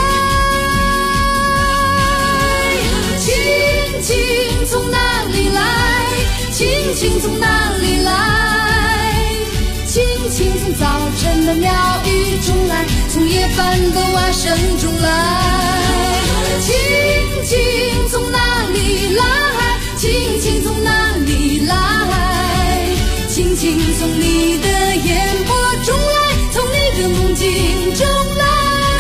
清静从哪里来？清静从哪里来？清静从早晨的鸟语中来，从夜半的蛙声中来，清静从哪里来？清静从哪里来？清静从你的眼波中来，从你的梦境中来。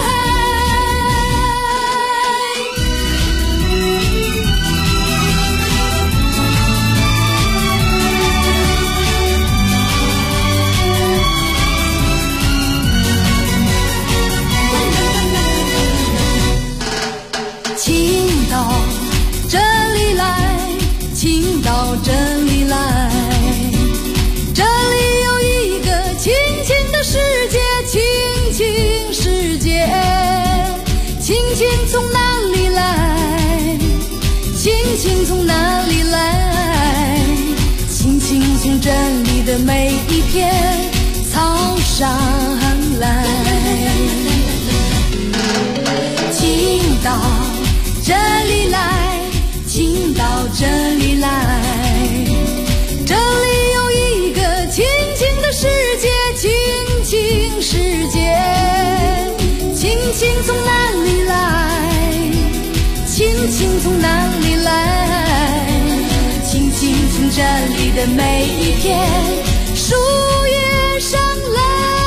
请到这里来，请到这里来，这里有一个清静的世界，清静世界，清静从哪里来？清静从哪里来？清静从这里的每一片草上来，请到这里来，请到这里来，这里有一个清静的世界，清静世界，清静从哪里来？清静从哪里来？清静从这里的每一片树叶上来，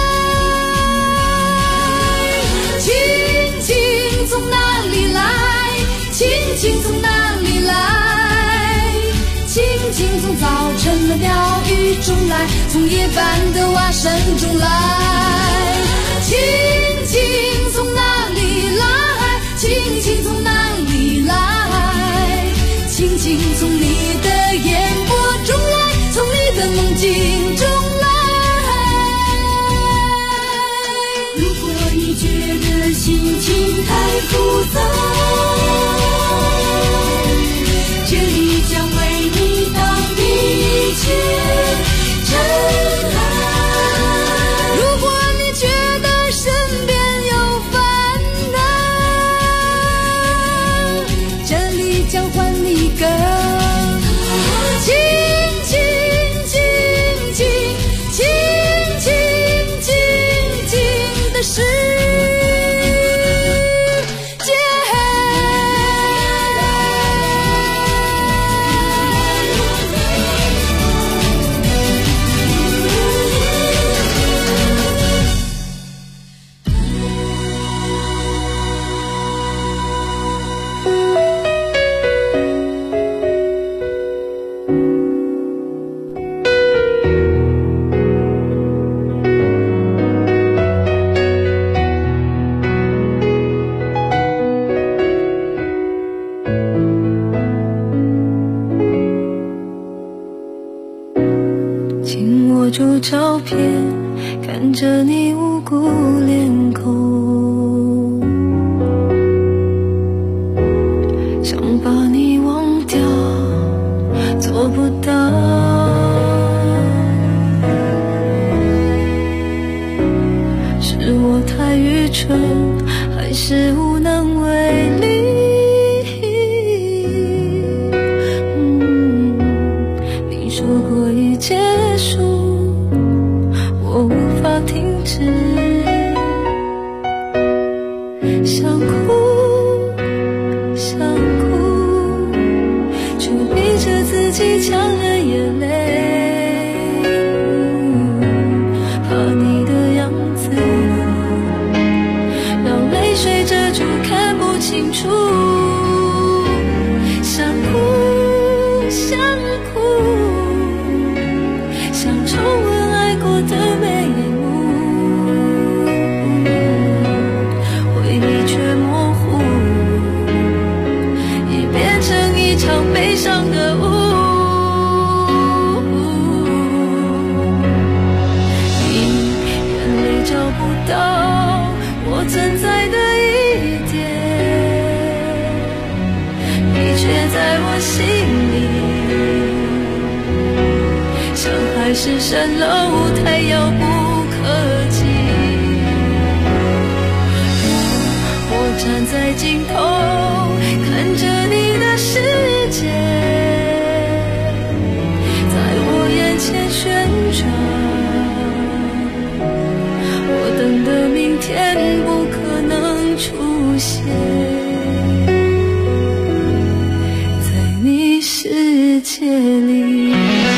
清静从哪里来？清静从哪里来？清静从早晨的鸟语中来，从夜半的蛙声中来，清静从哪里来？清静从哪里来？清静从你的眼波中来，从你的梦境中来。如果你觉得心情太复杂，这里将为你挡避一切尘埃。如果你觉得身边有烦恼，这里将还你一个清清静静清清静静的世界。 紧握住照片，看着你无辜脸孔，想把你忘掉，做不到。是我太愚蠢，还是无能为力？你说过一结束，我无法停止，想哭想哭，就逼着自己强忍眼泪，怕你的样子让泪水遮住看不清楚，想哭想哭，想重温爱过的每一幕，回忆却海市蜃楼太遥不可及。我站在尽头，看着你的世界在我眼前旋转。我等的明天不可能出现在你世界里。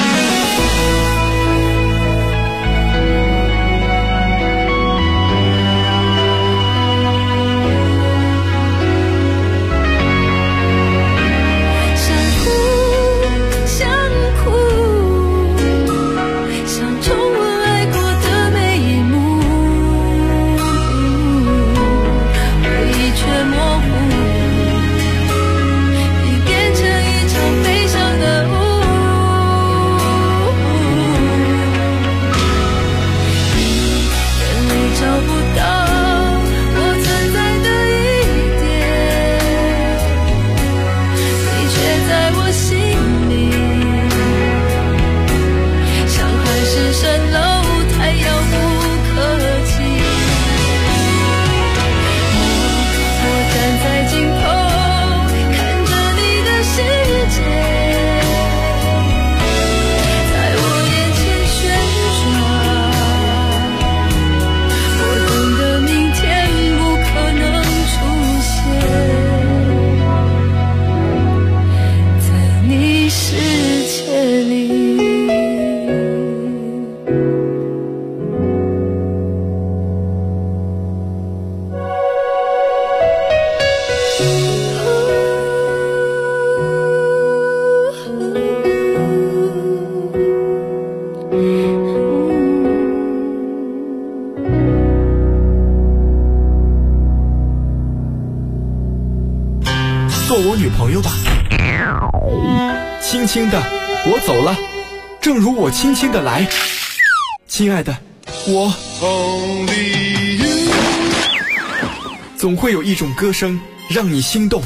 做我女朋友吧。轻轻的，我走了，正如我轻轻的来。亲爱的，我总会有一种歌声让你心动。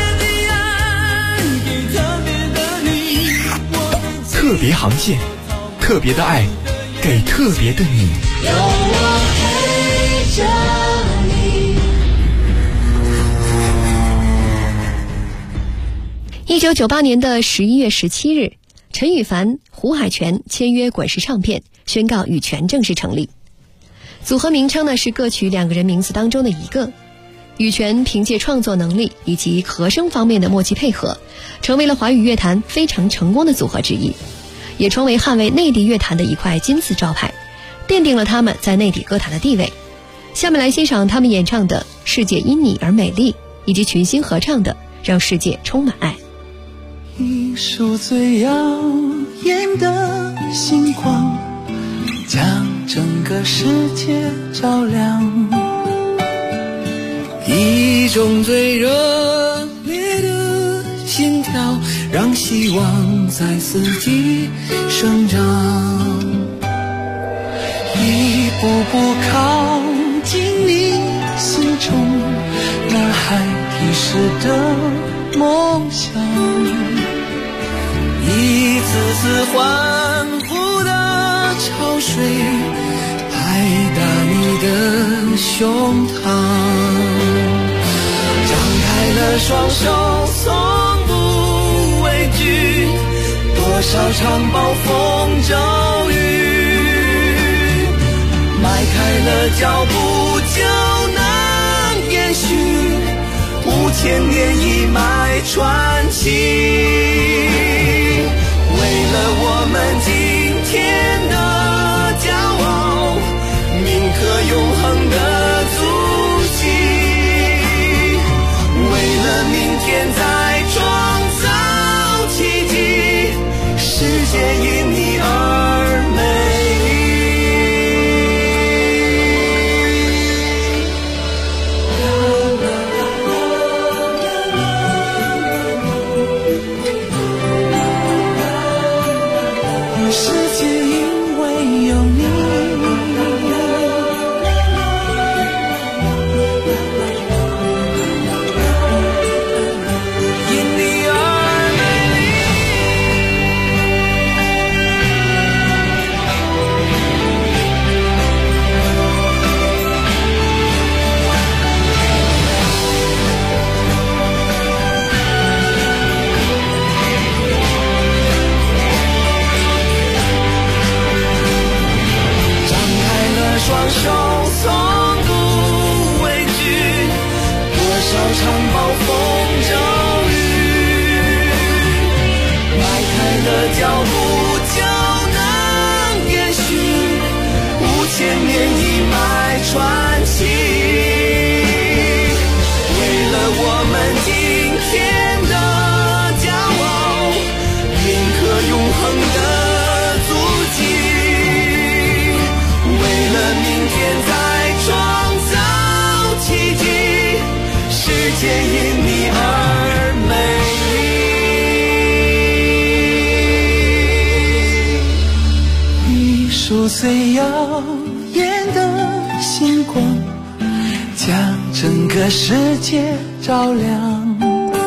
特别航线，特别的爱，给特别的你。有我陪着你。1998年的11月17日，陈羽凡、胡海泉签约滚石唱片，宣告羽泉正式成立。组合名称呢是各取两个人名字当中的一个。羽泉凭借创作能力以及和声方面的默契配合，成为了华语乐坛非常成功的组合之一，也成为捍卫内地乐坛的一块金字招牌，奠定了他们在内地歌坛的地位。下面来欣赏他们演唱的《世界因你而美丽》，以及群星合唱的《让世界充满爱》。 一束最耀眼的星光，将整个世界照亮，一种最热烈的心跳，让希望在四季生长，一步步靠近你心中那还遗失的梦想，一次次欢呼的潮水拍打你的胸膛，张开了双手从不畏惧多少场暴风骤雨，迈开了脚步就能延续5000年一脉传奇，为了我们今天的骄傲，铭刻永恒的足迹，为了明天再创造奇迹，世界因你而美丽。 数最耀眼的星光，将整个世界照亮。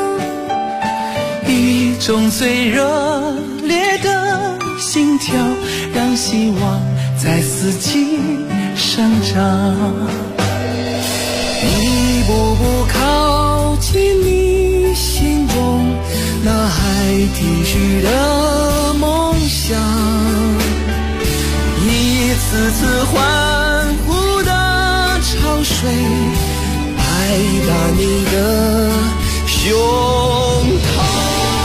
一种最热烈的心跳，让希望在四季生长。一步步靠近你心中那海底许的梦想，一次次欢呼的潮水拍打你的胸膛。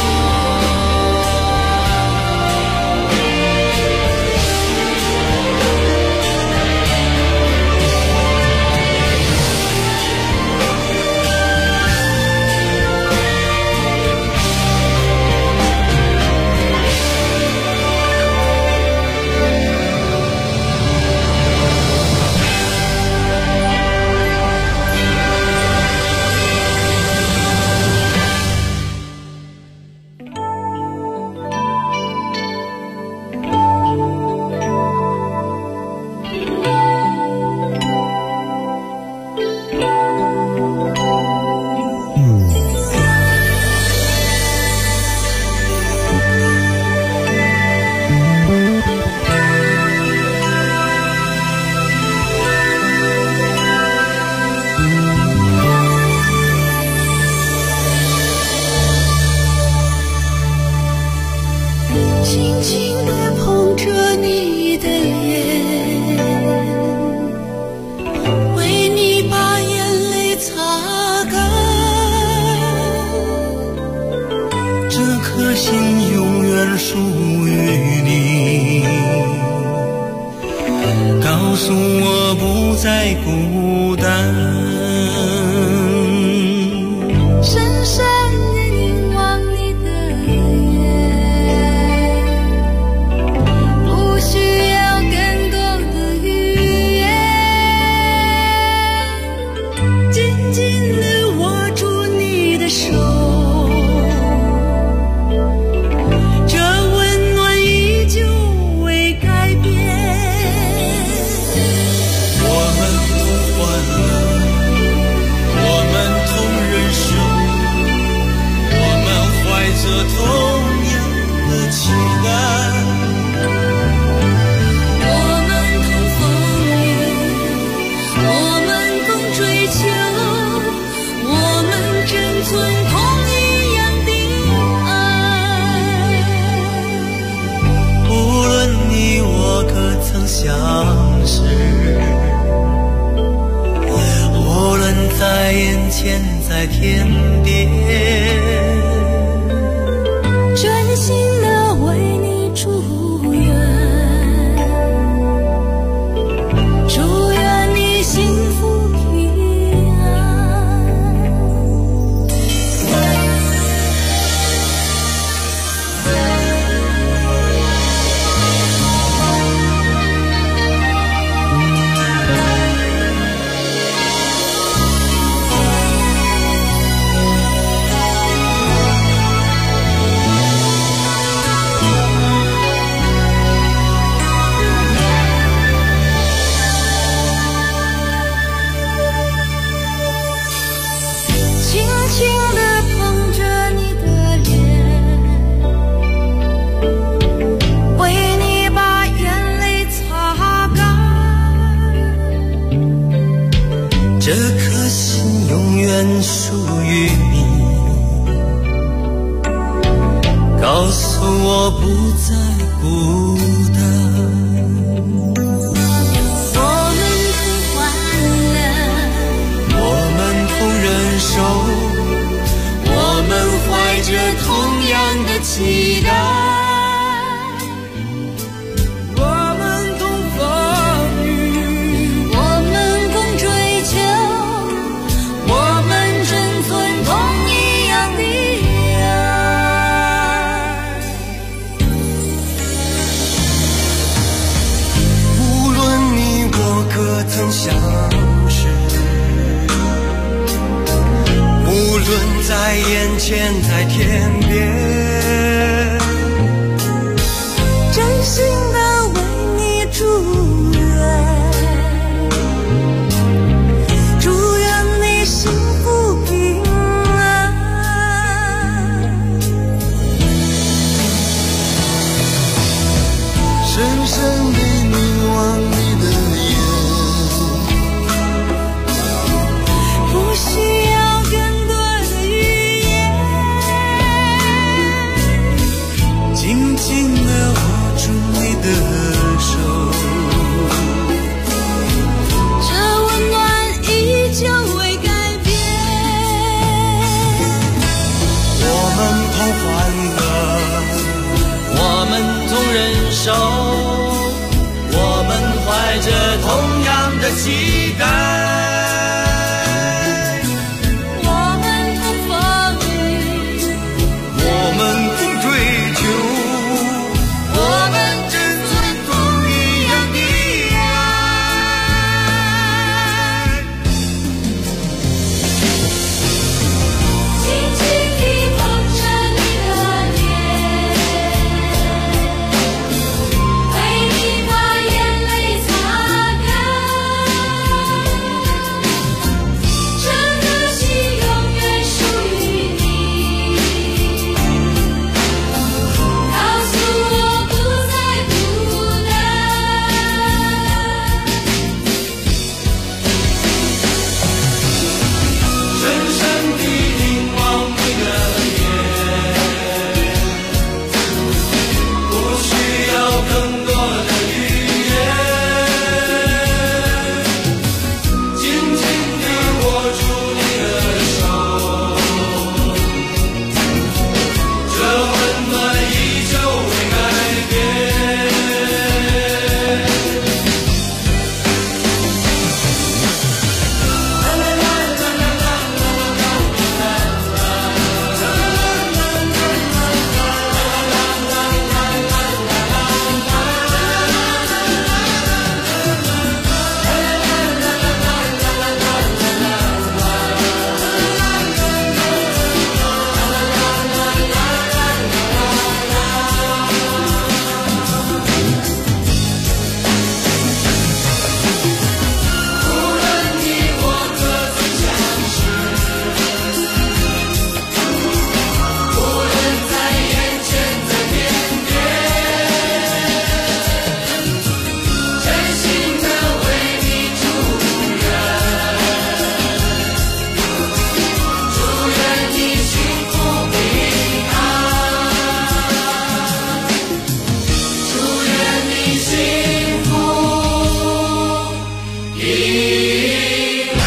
在眼前，在天边，真心的为你祝期待。 我们同风雨， 我们共追求， 我们只尊同一样的爱。轻轻地碰着你的脸，为你把眼泪擦干，这颗心永远属于你，告诉我不再孤单。 深深地凝望你的眼，不需要更多的语言，紧紧地握住你的手，这温暖依旧未改变。无论你我各自相识，无论在眼前在面边，真心的为你祝愿，祝愿你幸福平安，祝愿你幸福平安。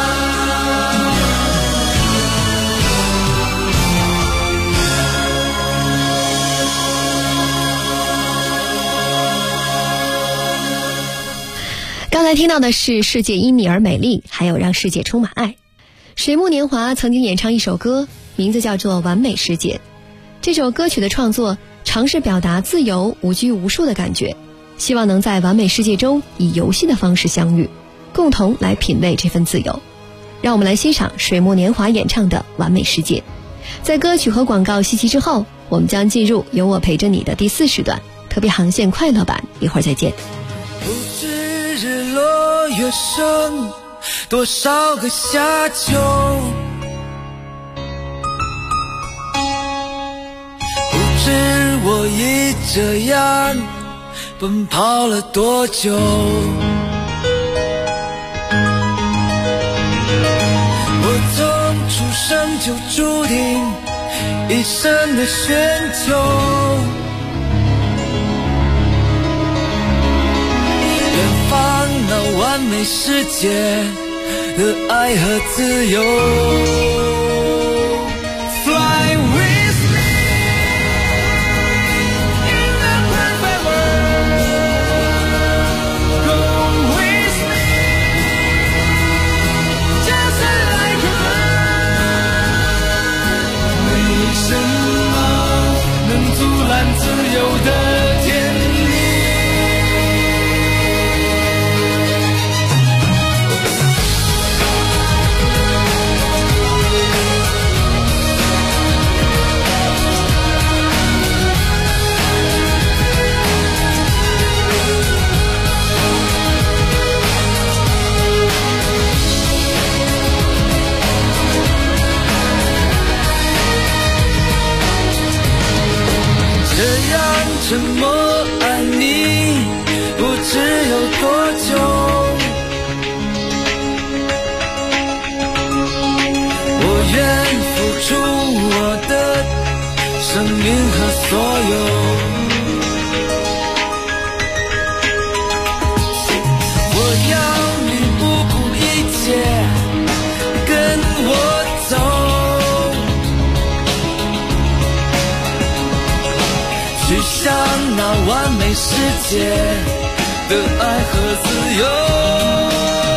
刚才听到的是《世界因你而美丽》，还有《让世界充满爱》。水木年华曾经演唱一首歌，名字叫做《完美世界》。这首歌曲的创作尝试表达自由、无拘无束的感觉，希望能在完美世界中以游戏的方式相遇，共同来品味这份自由。让我们来欣赏水木年华演唱的《完美世界》。在歌曲和广告息息之后，我们将进入有我陪着你的第4时段特别航线快乐版，一会儿再见。 不知日落月升多少个夏秋，不知我已这样奔跑了多久。我从出生就注定一生的寻求，远方那完美世界的爱和自由。Fly with me in the perfect world. Go with me just like a bird. 为什么能阻拦自由的天地？这样沉默爱你不知有多久，我愿付出我的生命和所有，我要你不顾一切跟我走，去向那完美世界的爱和自由。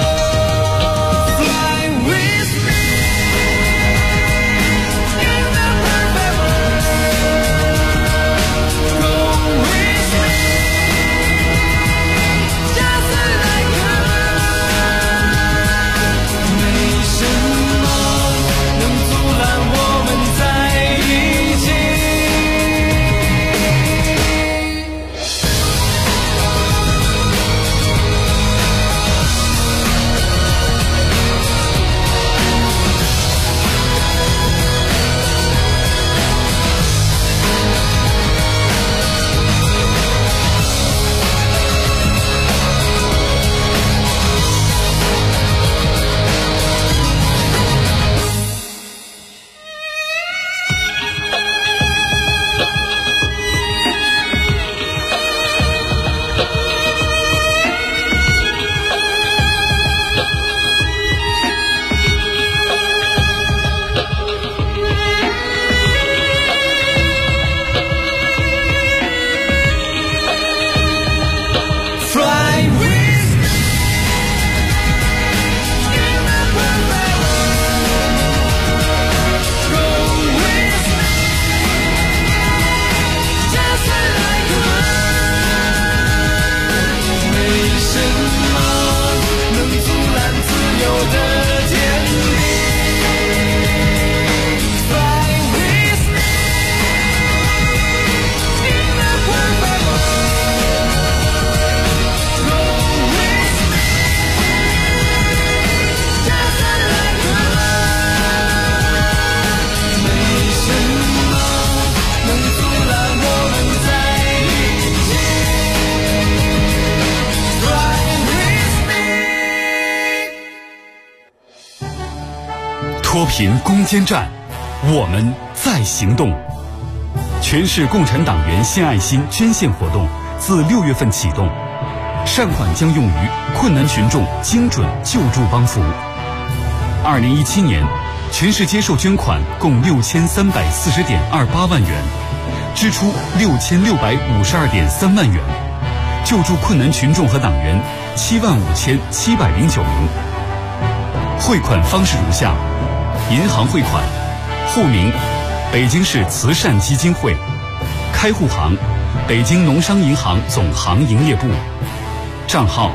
脱贫攻坚战，我们在行动。全市共产党员献爱心捐献活动自6月份启动，善款将用于困难群众精准救助帮扶。2017年，全市接受捐款共6340.28万元，支出6652.3万元，救助困难群众和党员75709名。汇款方式如下：银行汇款，户名北京市慈善基金会，开户行北京农商银行总行营业部，账号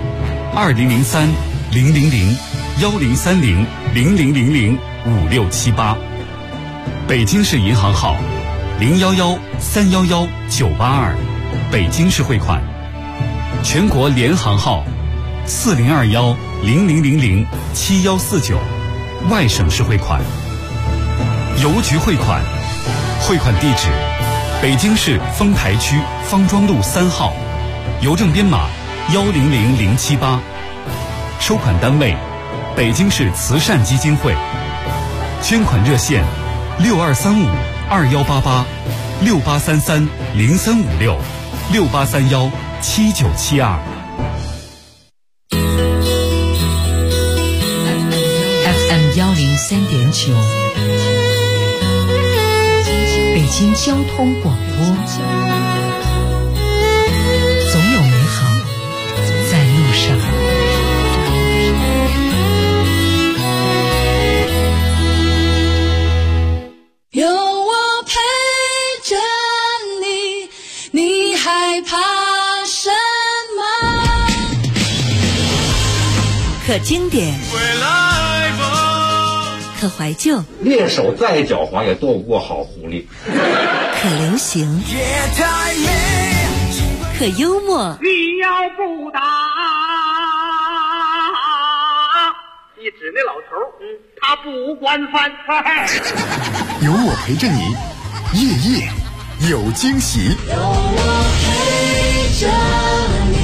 2030-000-1030-0000-5678，北京市银行号011-311-982，北京市汇款，全国联行号4021-0000-7149，外省市汇款。邮局汇款，汇款地址北京市丰台区方庄路3号，邮政编码100078，收款单位北京市慈善基金会，捐款热线6235-2833-0356-6831-7972。 FM 103.9，北京交通广播，总有美好在路上。 有我陪着你，你害怕什么？ 可经典，可怀旧， 猎手再狡猾也斗不过好狐狸。 可流行，可幽默。 你要不打，你指那老头，他不管饭。 有我陪着你，夜夜有惊喜。 有我陪着你。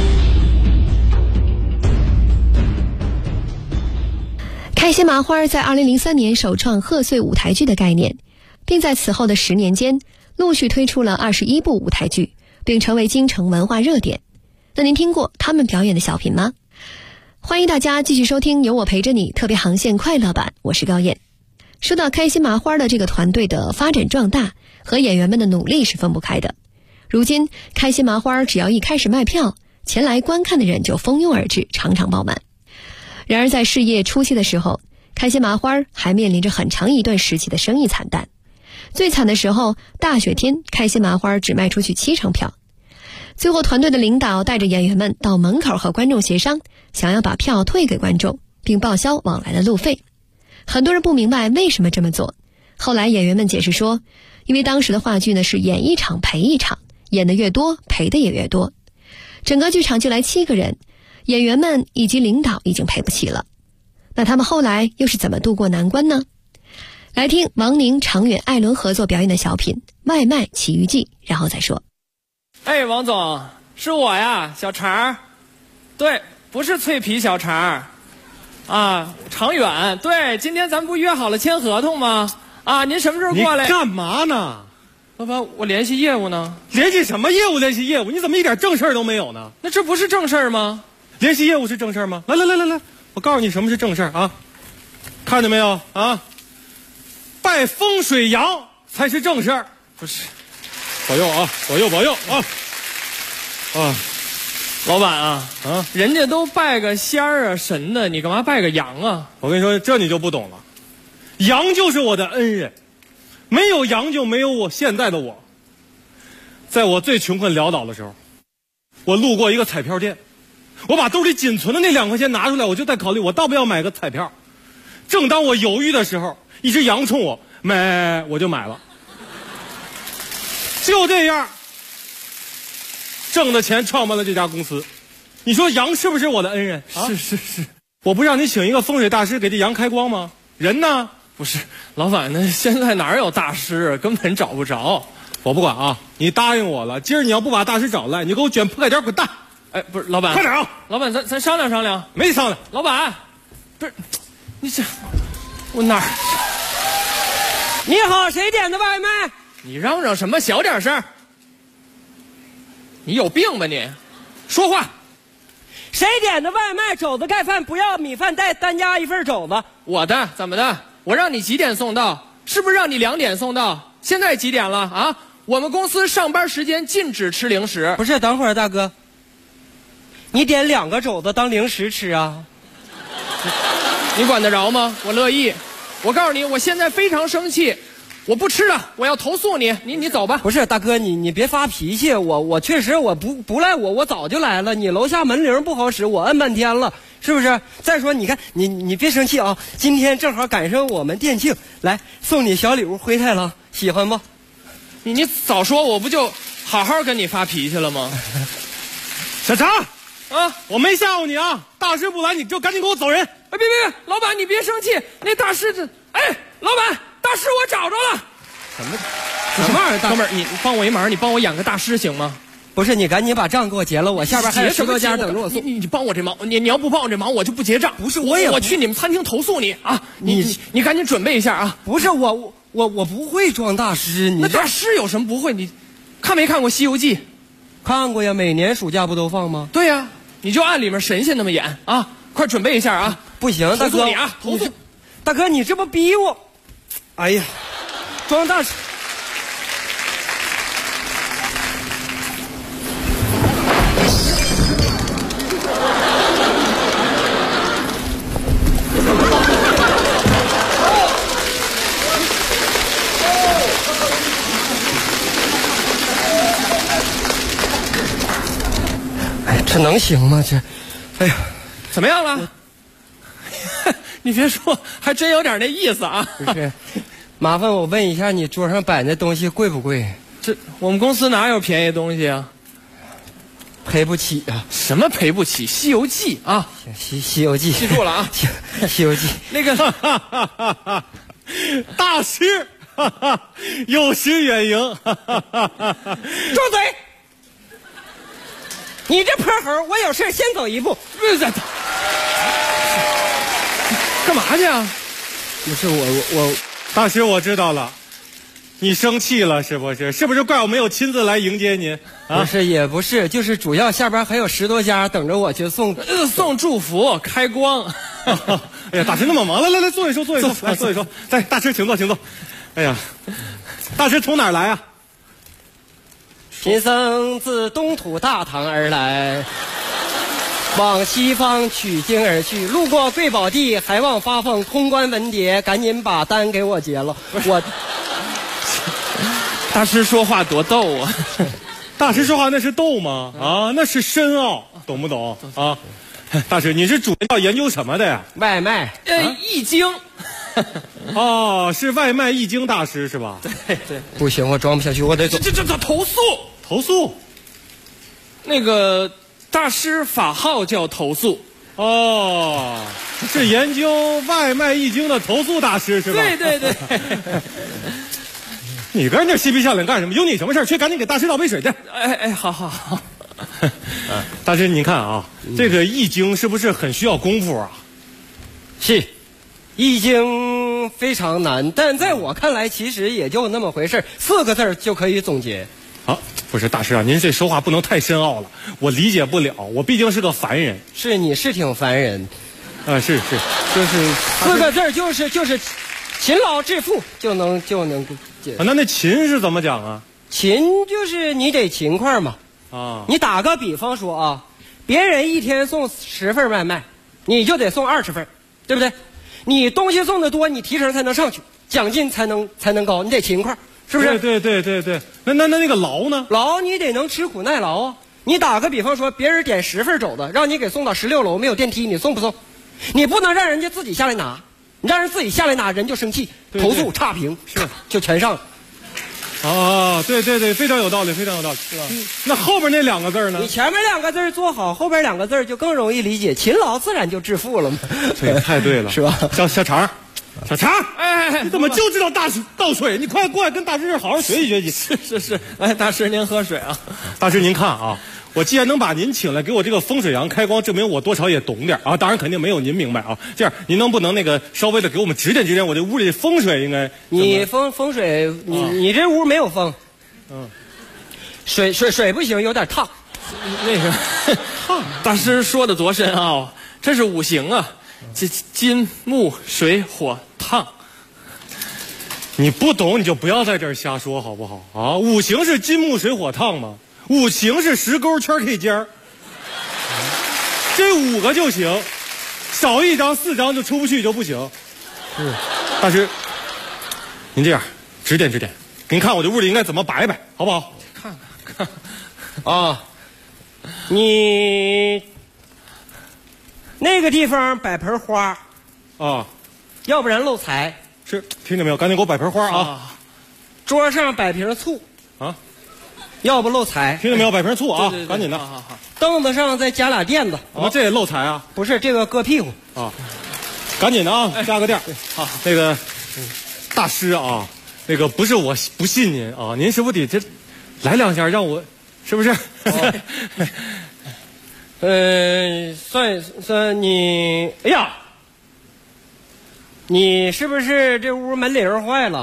开心麻花在2003年首创贺岁舞台剧的概念，并在此后的10年间陆续推出了21部舞台剧，并成为京城文化热点。那您听过他们表演的小品吗？欢迎大家继续收听有我陪着你特别航线快乐版，我是高燕。说到开心麻花的这个团队的发展壮大和演员们的努力是分不开的。如今开心麻花只要一开始卖票，前来观看的人就蜂拥而至，场场爆满。然而在事业初期的时候，开心麻花还面临着很长一段时期的生意惨淡。最惨的时候，大雪天开心麻花只卖出去7成票。最后团队的领导带着演员们到门口和观众协商，想要把票退给观众，并报销往来的路费。很多人不明白为什么这么做，后来演员们解释说，因为当时的话剧呢是演一场赔一场，演得越多赔的也越多，整个剧场就来7个人，演员们以及领导已经赔不起了。那他们后来又是怎么度过难关呢？来听王宁、常远、艾伦合作表演的小品《外卖奇遇记》，然后再说。 哎，王总，是我呀，小常。对，不是脆皮小常啊，常远。对，今天咱们不约好了签合同吗？啊，您什么时候过来？ 你干嘛呢？ 老板，我联系业务呢。 联系什么业务？联系业务？你怎么一点正事儿都没有呢？ 那这不是正事儿吗？ 联系业务是正事儿吗？来，我告诉你什么是正事儿啊！看见没有啊？拜风水羊才是正事儿。 不是， 保佑啊！保佑啊！啊， 老板啊，人家都拜个仙儿啊神的，你干嘛拜个羊啊？ 我跟你说，这你就不懂了。羊就是我的恩人，没有羊就没有我现在的我。在我最穷困潦倒的时候，我路过一个彩票店，我把兜里仅存的那2块钱拿出来，我就在考虑我要不要买个彩票。正当我犹豫的时候，一只羊冲我买，我就买了。就这样，挣的钱创办了这家公司。你说羊是不是我的恩人？啊、是。我不让你请一个风水大师给这羊开光吗？人呢？ 不是，老板，那现在哪有大师，根本找不着。 我不管啊，你答应我了，今儿你要不把大师找来，你给我卷铺盖点滚蛋。 哎，不是，老板， 快点啊！ 老板，咱商量商量。 没商量。 老板，不是，你这我哪儿？ 你好，谁点的外卖？ 你嚷嚷什么？小点声！你有病吧你？说话！ 谁点的外卖？肘子盖饭不要，米饭带单加一份肘子。 我的怎么的？我让你几点送到？是不是让你2点送到？现在几点了啊？我们公司上班时间禁止吃零食。 不是，等会儿大哥，你点2个肘子当零食吃啊？ 你管得着吗？我乐意。我告诉你，我现在非常生气，我不吃了，我要投诉你。你走吧。 不是大哥，你别发脾气，我确实我不赖我早就来了。你楼下门铃不好使，我摁半天了，是不是？再说你看你别生气啊，今天正好赶上我们店庆，来送你小礼物灰太狼，喜欢不？ 你早说，我不就好好跟你发脾气了吗？ 小常啊，我没吓唬你啊，大师不来你就赶紧给我走人。 哎，别，老板你别生气，那大师哎，老板，大师我找着了。什么玩意儿？哥们儿，你帮我一忙，你帮我养个大师行吗？ 不是，你赶紧把账给我结了，我下边还有10多家等着我送。 你帮我这忙，你要不帮我这忙，我就不结账。 不是，我去你们餐厅投诉你啊！你赶紧准备一下啊！ 不是我不会装大师， 那大师有什么不会？你看没看过《西游记》？ 看过呀，每年暑假不都放吗？ 对呀，你就按里面神仙那么演啊！快准备一下啊！ 不行，大哥， 投诉你啊！投诉， 大哥，你这不逼我？哎呀，装大师。这能行吗？这，哎呀， 怎么样了？你别说，还真有点那意思啊！ 不是，麻烦我问一下，你桌上摆那东西贵不贵？ 这我们公司哪有便宜东西啊？ 赔不起啊！ 什么赔不起？《西游记》啊， 西游记， 记住了啊！ 西游记那个大师有失远迎。 住嘴！你这泼猴，我有事先走一步。 干嘛去啊？ 不是我， 大师我知道了，你生气了是不是？是不是怪我没有亲自来迎接您？ 不是也不是，就是主要下边还有10多家等着我去送祝福、开光。 哎呀，大师那么忙，来坐一坐，来坐一坐。来，大师请坐。哎呀，大师从哪儿来啊？ 贫僧自东土大唐而来，往西方取经而去，路过贵宝地，还望发奉通关文牒，赶紧把单给我结了。我大师说话多逗啊！ 大师说话那是逗吗？啊，那是深奥，懂不懂啊？大师，你是主要研究什么的呀？ 外卖， 易经。 哦，是外卖易经大师是吧？ 对， 不行，我装不下去，我得走。 这投诉。那个大师法号叫投诉。 哦，是研究外卖易经的投诉大师是吧？ 对。 你跟人家嬉皮笑脸干什么？有你什么事去赶紧给大师倒杯水去。 哎，好。 大师，您看啊，这个易经是不是很需要功夫啊？ 是，易经非常难，但在我看来，其实也就那么回事，4个字就可以总结。 好，不是大师啊，您这说话不能太深奥了，我理解不了，我毕竟是个凡人。 是，你是挺烦人。 是， 就是4个字就是勤劳致富就能那勤是怎么讲啊？ 勤就是你得勤快嘛。 啊， 你打个比方说啊，别人一天送10份外卖，你就得送20份，对不对？你东西送的多，你提成才能上去，奖金才能高，你得勤快，是不是？ 对。那个劳呢？ 劳你得能吃苦耐劳啊。你打个比方说，别人点10份肘子，让你给送到16楼，没有电梯，你送不送？你不能让人家自己下来拿，你让人自己下来拿，人就生气，投诉差评， 是就全上了。 啊，对，非常有道理，是吧？那后边那2个字呢？ 你前面2个字做好，后边2个字就更容易理解，勤劳自然就致富了嘛。 对，太对了， 是吧？ 小常， 小常，哎，你怎么就知道倒水？你快过来跟大师好好学习学习。 是，来，大师您喝水啊。 大师您看啊，我既然能把您请来给我这个风水阳开光，证明我多少也懂点啊。当然肯定没有您明白啊。这样，您能不能稍微的给我们指点我这屋里风水应该？ 你风水，你这屋没有风。水不行，有点烫。 那个烫，大师说的多深奥啊！这是五行啊，金木水火烫。 你不懂你就不要在这儿瞎说好不好啊？五行是金木水火烫吗？五行是10勾圈 K 尖儿，这5个就行，少1张4张就出不去就不行。大师，您这样指点，您看我这屋里应该怎么摆，好不好？ 看啊，你那个地方摆盆花啊， 要不然漏财。 是，听见没有？赶紧给我摆盆花啊！ 桌上摆瓶醋啊， 要不漏财。 听见没有？摆瓶醋啊， 对赶紧的。 好。 凳子上再加俩垫子。 怎么这也漏财啊？ 不是，这个硌屁股啊。赶紧的啊，加个垫。 好， 那个大师啊，那个不是我不信您啊，您是不是得这来2下让我，是不是？ 算你，哎呀，你是不是这屋门铃坏了？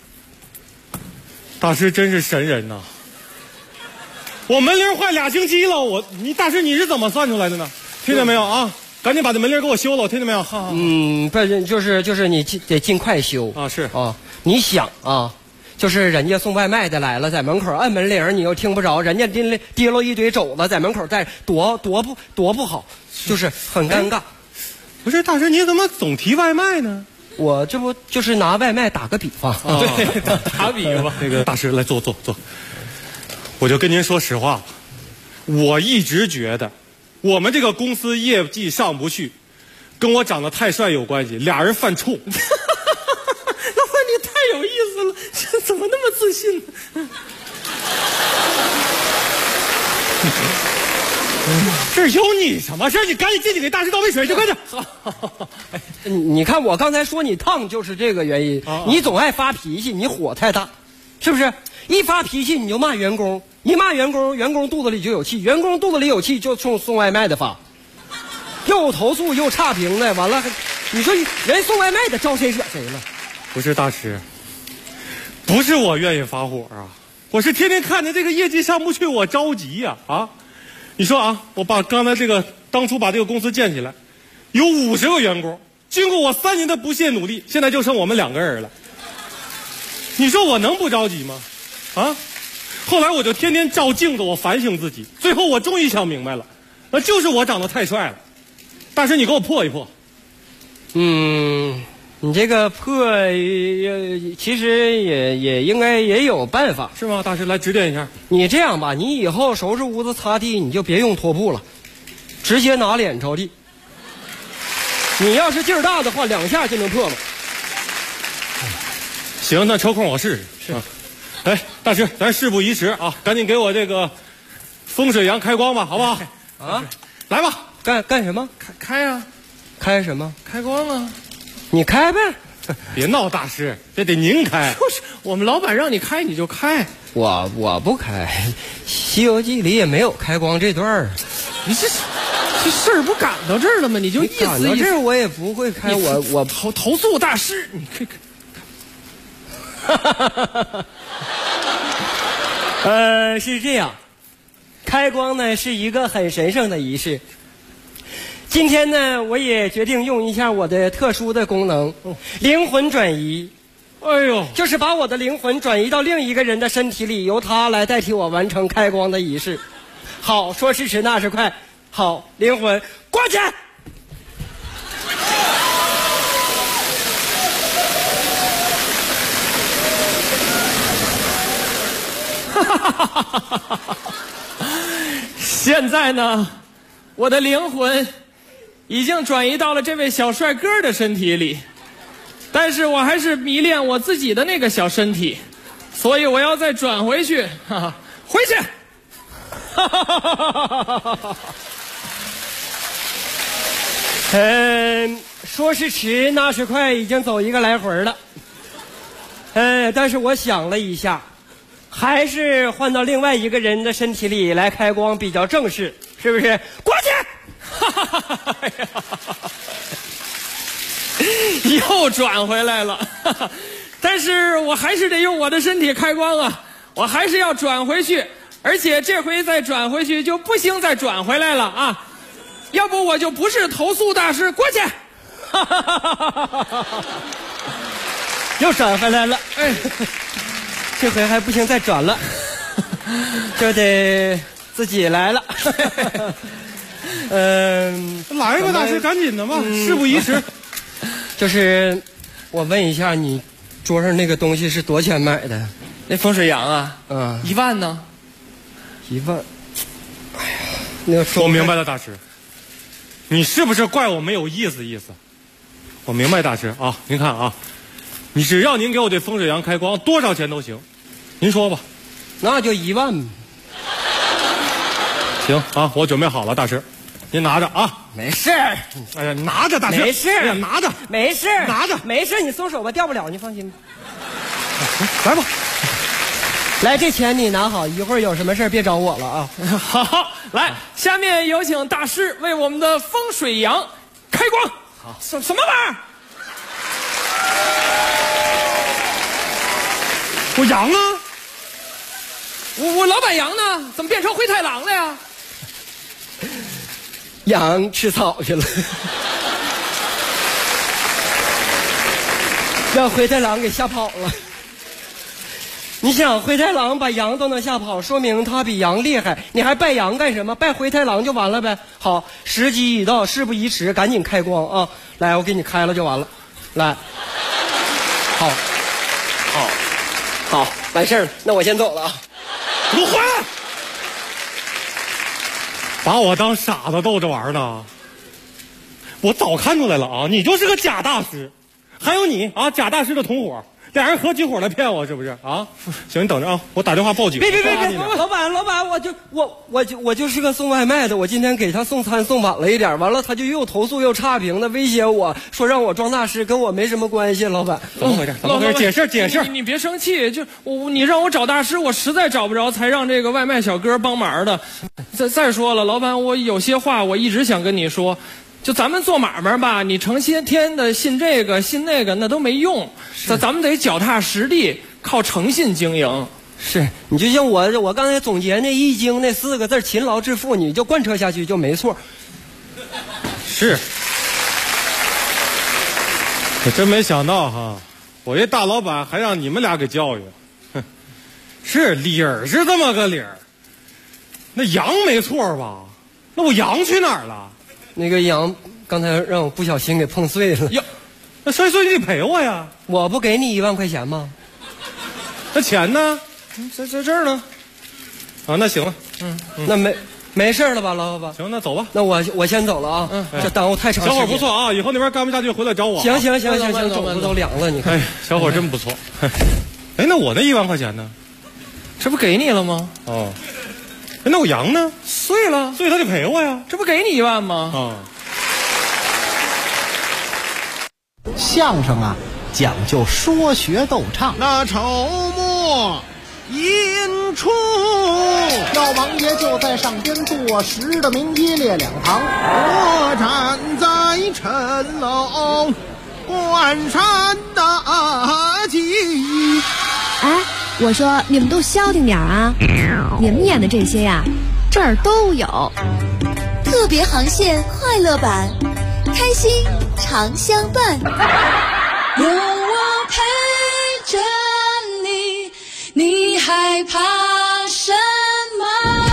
大师真是神人呐！我门铃坏2星期了，大师你是怎么算出来的呢？听见没有啊？赶紧把这门铃给我修了，听见没有？ 不，就是你得尽快修啊！是啊，你想啊，就是人家送外卖的来了，在门口按门铃，你又听不着，人家提了一堆肘子在门口在多不好，就是很尴尬。 不是大师，你怎么总提外卖呢？ 我这不就是拿外卖打个比方啊？对，打比方。那个大师来坐，我就跟您说实话，我一直觉得我们这个公司业绩上不去，跟我长得太帅有关系，俩人犯冲。 老板，你太有意思了，这怎么那么自信呢？ 这有你什么事？你赶紧进去给大师倒杯水去，快点。 你看我刚才说你烫就是这个原因，你总爱发脾气，你火太大，是不是？一发脾气你就骂员工，一骂员工，员工肚子里就有气，员工肚子里有气就冲送外卖的发，又投诉又差评的，完了，你说人送外卖的招谁惹谁了？ 不是大师，不是我愿意发火啊，我是天天看着这个业绩上不去，我着急呀啊！你说啊，我把刚才当初把这个公司建起来，有50个员工，经过我3年的不懈努力，现在就剩我们2个人了。你说我能不着急吗？啊！后来我就天天照镜子，我反省自己，最后我终于想明白了，那就是我长得太帅了。大师，你给我破一破。 你这个破其实也应该也有办法， 是吗？大师来指点一下。 你这样吧，你以后收拾屋子擦地，你就别用拖布了，直接拿脸着地。你要是劲儿大的话，2下就能破了。 行，那抽空我试试。 是。 哎，大师，咱事不宜迟啊，赶紧给我这个风水阳开光吧，好不好？ 啊， 来吧， 干什么？ 开啊！ 开什么？ 开光啊！ 你开呗。 别闹，大师，这得您开。 就是我们老板让你开你就开。 我不开，《西游记》里也没有开光这段儿。 你这事儿不赶到这儿了吗？你就意思赶到这儿我也不会开，我投诉大师，你看看。 是这样，开光呢是一个很神圣的仪式。今天呢，我也决定用一下我的特殊的功能，灵魂转移。 哎呦， 就是把我的灵魂转移到另一个人的身体里，由他来代替我完成开光的仪式。好，说时迟那时快，好，灵魂过去。 现在呢，我的灵魂已经转移到了这位小帅哥的身体里，但是我还是迷恋我自己的那个小身体，所以我要再转回去，回去。 说是迟，那是快，已经走一个来回了。但是我想了一下，还是换到另外一个人的身体里来开光比较正式，是不是？过去！又转回来了，但是我还是得用我的身体开光啊！我还是要转回去，而且这回再转回去就不行再转回来了啊！要不我就不是投诉大师，过去！ 又转回来了，这回还不行，再转了，就得自己来了。 来吧，大师，赶紧的吧，事不宜迟。 就是我问一下，你桌上那个东西是多少钱买的？ 那风水羊啊，1万呢 ？1万。哎呀，那个我明白了，大师，你是不是怪我没有意思？我明白，大师啊，您看啊，只要您给我这风水羊开光，多少钱都行，您说吧。 那就1万。 行啊，我准备好了，大师，您拿着啊。 没事。 哎呀，拿着，大师。 没事。 哎呀，拿着。 没事。 拿着。 没事，你松手吧，掉不了，你放心吧。 来吧。 来，这钱你拿好，一会儿有什么事别找我了啊。 好，来，下面有请大师为我们的风水羊开光。好，什么玩意儿？ 我羊啊！ 我老板羊呢？怎么变成灰太狼了呀？ 羊吃草去了，让灰太狼给吓跑了。你想，灰太狼把羊都能吓跑，说明他比羊厉害。你还拜羊干什么？拜灰太狼就完了呗。好，时机已到，事不宜迟，赶紧开光啊！来，我给你开了就完了。来，好，完事儿了。那我先走了啊。 给我回来！把我当傻子逗着玩呢？我早看出来了啊，你就是个假大师，还有你啊，假大师的同伙，俩人合起伙来骗我，是不是啊？行，你等着啊，我打电话报警。 别，老板，我就是个送外卖的，我今天给他送餐送晚了一点，完了他就又投诉又差评的，威胁我说让我装大师，跟我没什么关系。老板， 怎么回事？解释。 你别生气，就你让我找大师，我实在找不着，才让这个外卖小哥帮忙的。再说了，老板，我有些话我一直想跟你说。就咱们做买卖吧，你成天的信这个信那个，那都没用。咱们得脚踏实地，靠诚信经营。 是，你就像我刚才总结那易经那4个字勤劳致富，你就贯彻下去就没错。 是，我真没想到哈，我这大老板还让你们俩给教育。哼，是理儿是这么个理儿，那羊没错吧？那我羊去哪儿了？ 那个羊刚才让我不小心给碰碎了。 呀，那摔碎你得赔我呀！ 我不给你1万块钱吗？ 那钱呢？ 在这儿呢。 啊，那行了。 那没事了吧，老板？ 行，那走吧。 那我先走了啊。这耽误太长时间。 小伙不错啊，以后那边干不下去回来找我。 行，肘子都凉了，你看。 哎，小伙真不错。哎，那我那1万块钱呢？ 这不给你了吗？ 哦。那我羊呢？ 碎了， 所以他得赔我呀。 这不给你1万吗？ 啊。 相声啊，讲究说学逗唱。 那筹末引出， 老王爷就在上边坐实的名一列两旁， 我站在谶楼观山大吉。 哎，我说你们都消停点啊！你们演的这些呀，这儿都有。 特别航线快乐版，开心常相伴。 有我陪着你，你害怕什么？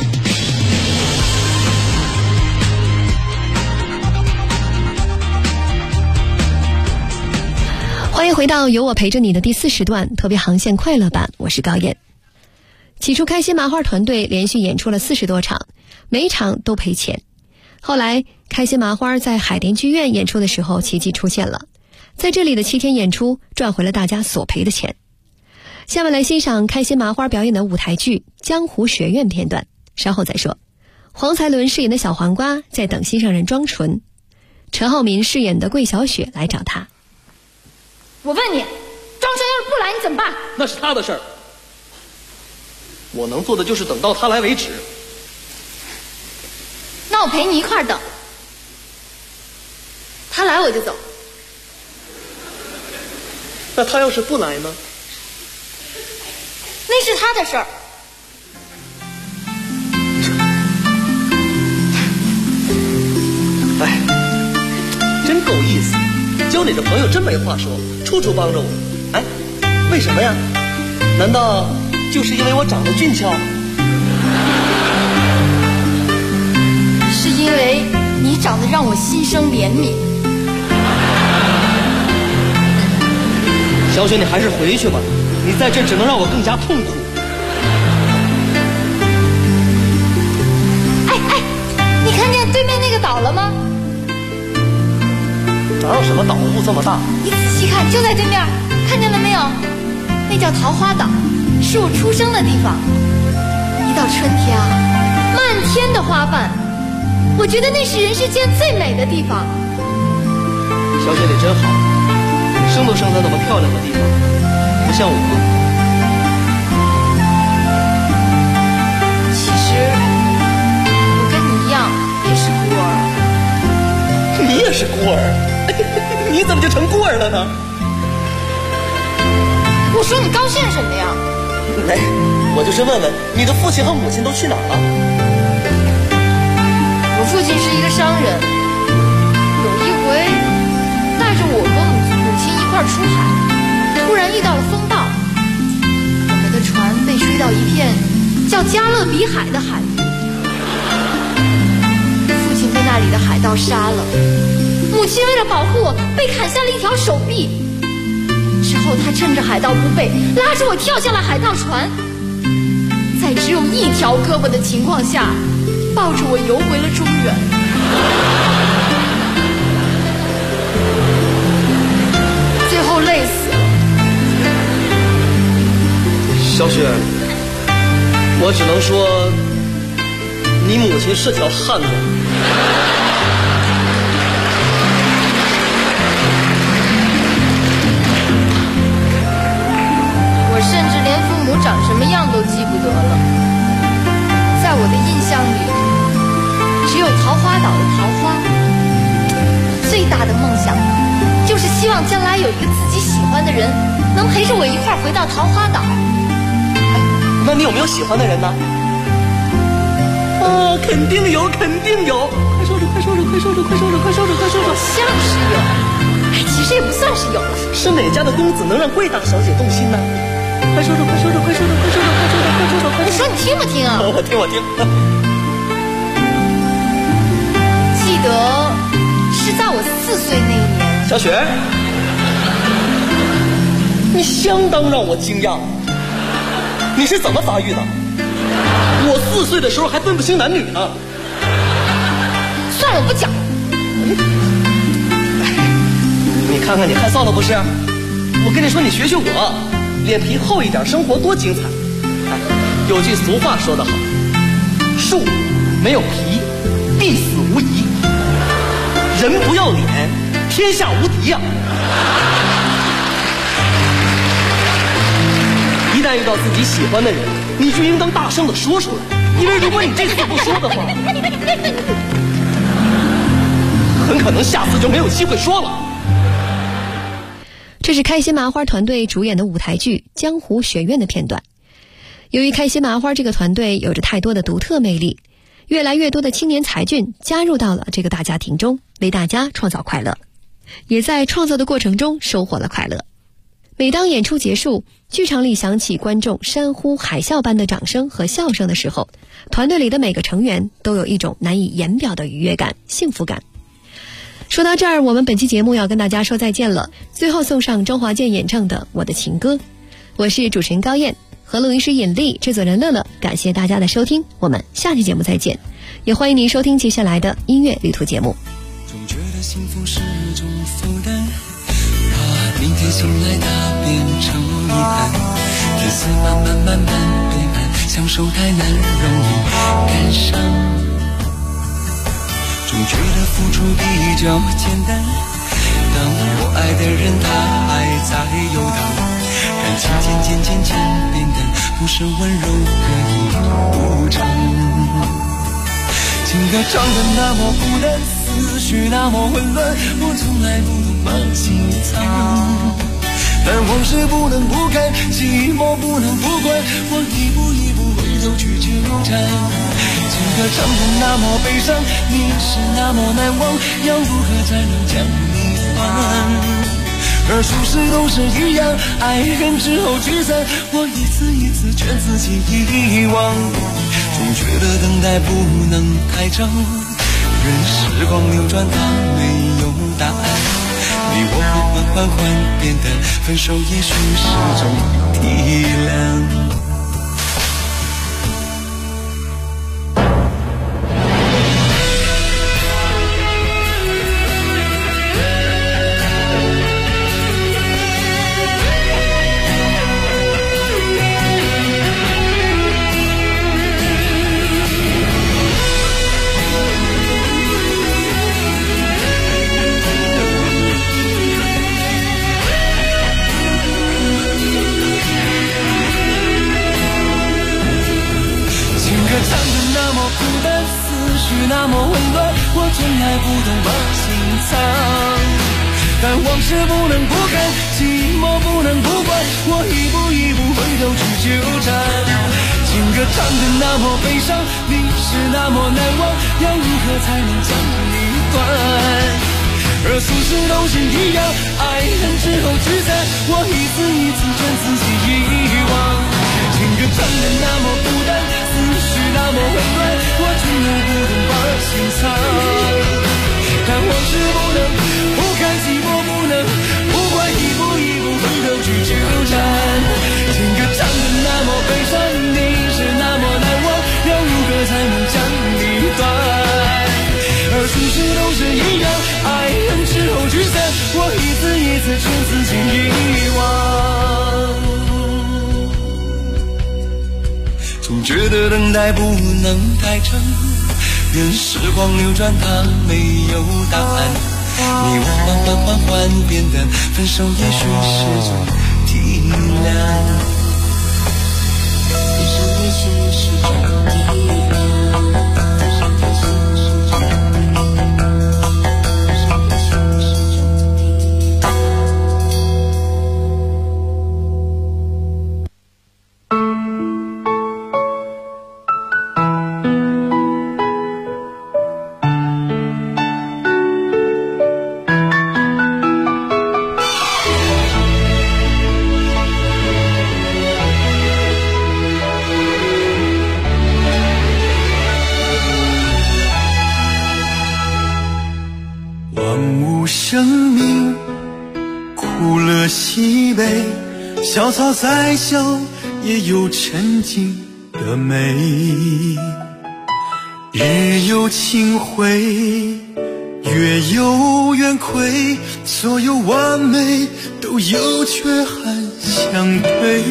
欢迎回到有我陪着你的第4时段特别航线快乐版，我是高燕。起初开心麻花团队连续演出了40多场，每场都赔钱。后来开心麻花在海淀剧院演出的时候奇迹出现了，在这里的7天演出赚回了大家所赔的钱。下面来欣赏开心麻花表演的舞台剧《江湖学院》片段，稍后再说。黄才伦饰演的小黄瓜在等心上人装纯， 陈浩民饰演的桂小雪来找他。 我问你，张璇要是不来，你怎么办？ 那是他的事儿，我能做的就是等到他来为止。 那我陪你一块儿等，他来我就走。 那他要是不来呢？ 那是他的事儿。 哎，真够意思，交你这朋友真没话说，处处帮着我。哎，为什么呀？难道就是因为我长得俊俏？ 是因为你长得让我心生怜悯。 小雪，你还是回去吧，你在这只能让我更加痛苦。 你看见对面那个岛了吗？ 哪有什么岛，雾这么大？ 你仔细看，就在对面，看见了没有？那叫桃花岛，是我出生的地方。一到春天啊，漫天的花瓣，我觉得那是人世间最美的地方。 小姐你真好，生都生在那么漂亮的地方，不像我。 其实我跟你一样也是孤儿。 你也是孤儿？你怎么就成孤儿了呢？ 我说你高兴什么呀？ 哎，我就是问问你的父亲和母亲都去哪儿了？ 我父亲是一个商人，有一回带着我和母亲一块出海，突然遇到了风暴，我们的船被吹到一片叫加勒比海的海域，父亲被那里的海盗杀了，母亲为了保护我被砍下了一条手臂。之后他趁着海盗不备，拉着我跳下了海盗船，在只有一条胳膊的情况下，抱着我游回了中原。最后累死了。 小雪，我只能说你母亲是条汉子。 我甚至连父母长什么样都记不得了。在我的印象里，只有桃花岛的桃花。最大的梦想就是希望将来有一个自己喜欢的人能陪着我一块儿回到桃花岛。 那你有没有喜欢的人呢？哦，肯定有，肯定有！快说说，快说说，快说说，快说说，快说说，快说说！ 像是有，其实也不算是有。 是哪家的公子能让贵大小姐动心呢？快说说，快说说，快说说，快说说，快说说，快说说！ 你说你听不听啊？ 我听，我听。 记得是在我4岁那一年。 小雪，你相当让我惊讶。你是怎么发育的？我4岁的时候还分不清男女呢。 算了，我不讲。 你看看你害臊了不是？我跟你说，你学学我，脸皮厚一点，生活多精彩。有句俗话说得好，树没有皮，必死无疑；人不要脸，天下无敌呀。一旦遇到自己喜欢的人，你就应当大声地说出来，因为如果你这次不说的话，很可能下次就没有机会说了。 这是开心麻花团队主演的舞台剧《江湖学院》的片段。由于开心麻花这个团队有着太多的独特魅力，越来越多的青年才俊加入到了这个大家庭中，为大家创造快乐，也在创作的过程中收获了快乐。每当演出结束，剧场里响起观众山呼海啸般的掌声和笑声的时候，团队里的每个成员都有一种难以言表的愉悦感、幸福感。说到这儿，我们本期节目要跟大家说再见了。最后送上周华健演唱的《我的情歌》。我是主持人高燕，和录音师尹丽，制作人乐乐，感谢大家的收听，我们下期节目再见。也欢迎您收听接下来的音乐旅途节目。 总觉得幸福是种负担，怕明天醒来它变成遗憾，日子慢慢背叛，享受太难，容易感伤。 总觉得付出比较简单。当我爱的人他还在游荡，感情渐变淡，不是温柔可以无常。情歌唱得那么孤单，思绪那么混乱，我从来不懂把心藏。但往事不能不看，寂寞不能不管，我一步一步回头去纠缠。情歌唱得那么悲伤，你是那么难忘，要如何才能将你还？而俗事都是一样，爱恨之后聚散，我一次一次劝自己遗忘。总觉得等待不能太长，任时光流转它没有答案。你我会缓变得分手也许是种体谅。那么混乱，我从来不懂把心藏。但往事不能不看，寂寞不能不管，我一步一步回头去纠缠。情歌唱得那么悲伤，你是那么难忘，要如何才能将你断？而俗事都是一样，爱恨之后聚散，我一次一次劝自己遗忘。情歌唱得那么孤单，思绪那么混乱，我从来不懂把心藏。但往事不能不看，寂寞不能不管，一步一步回头去纠缠。情歌唱得那么悲伤，你是那么难忘，要如何才能将你断？而俗事都是一样，爱恨之后聚散，我一次一次劝自己遗忘。总觉得等待不能太长，任时光流转它没有答案。你我缓变淡，分手也许是种体谅。分手也许是种体谅。 小草再小也有沉静的美，日有清辉，月有圆亏，所有完美都有缺憾相对，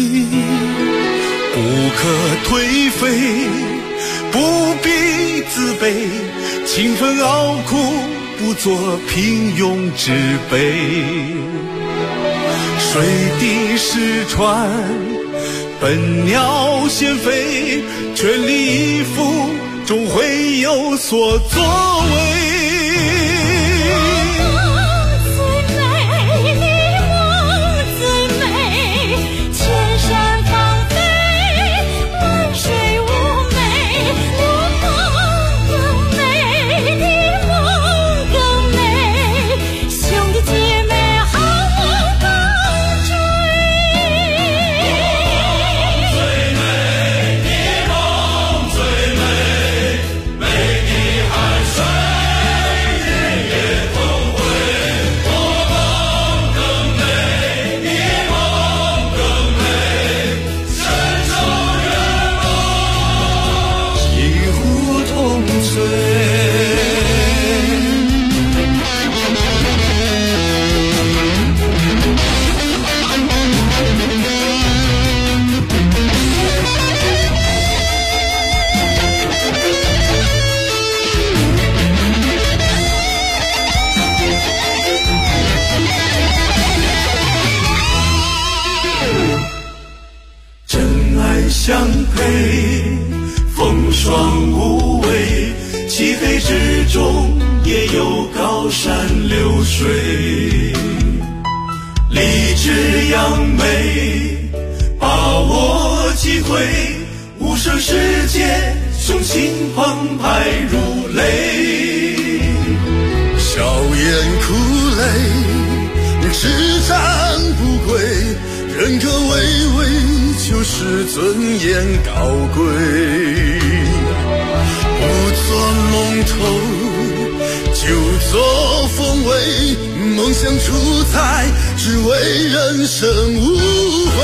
不可颓废，不必自卑，勤奋熬苦，不做平庸之辈。水滴石穿，笨鸟先飞，全力以赴，终会有所作为。 最美的山流水，立志扬眉，把握机会，无声世界，雄心澎湃如雷。笑颜哭泪，只战不归，人格巍巍，就是尊严高贵。不做龙头，就做凤尾，梦想出彩，只为人生无悔。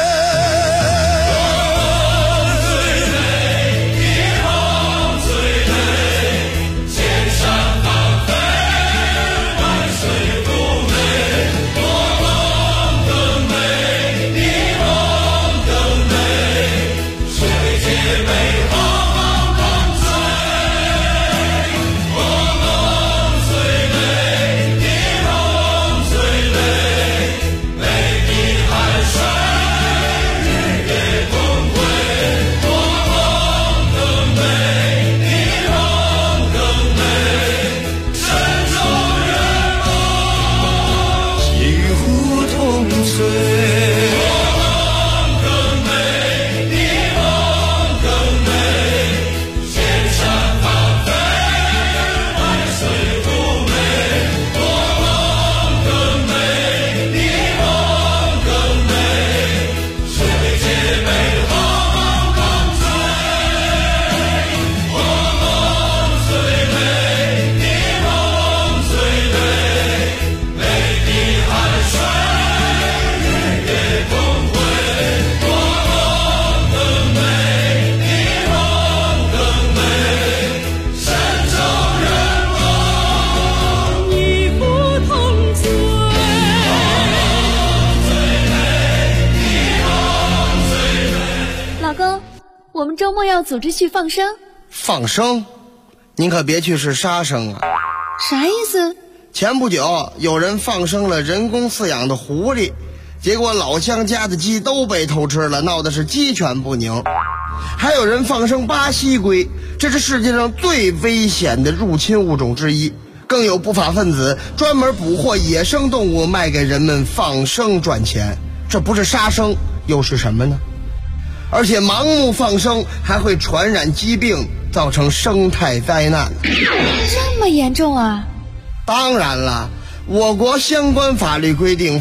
我们周末要组织去放生。 放生？您可别去是杀生啊！ 啥意思？ 前不久有人放生了人工饲养的狐狸，结果老乡家的鸡都被偷吃了，闹得是鸡犬不宁。还有人放生巴西龟，这是世界上最危险的入侵物种之一。更有不法分子专门捕获野生动物卖给人们放生赚钱，这不是杀生又是什么呢？而且盲目放生还会传染疾病，造成生态灾难。 这么严重啊？ 当然了，我国相关法律规定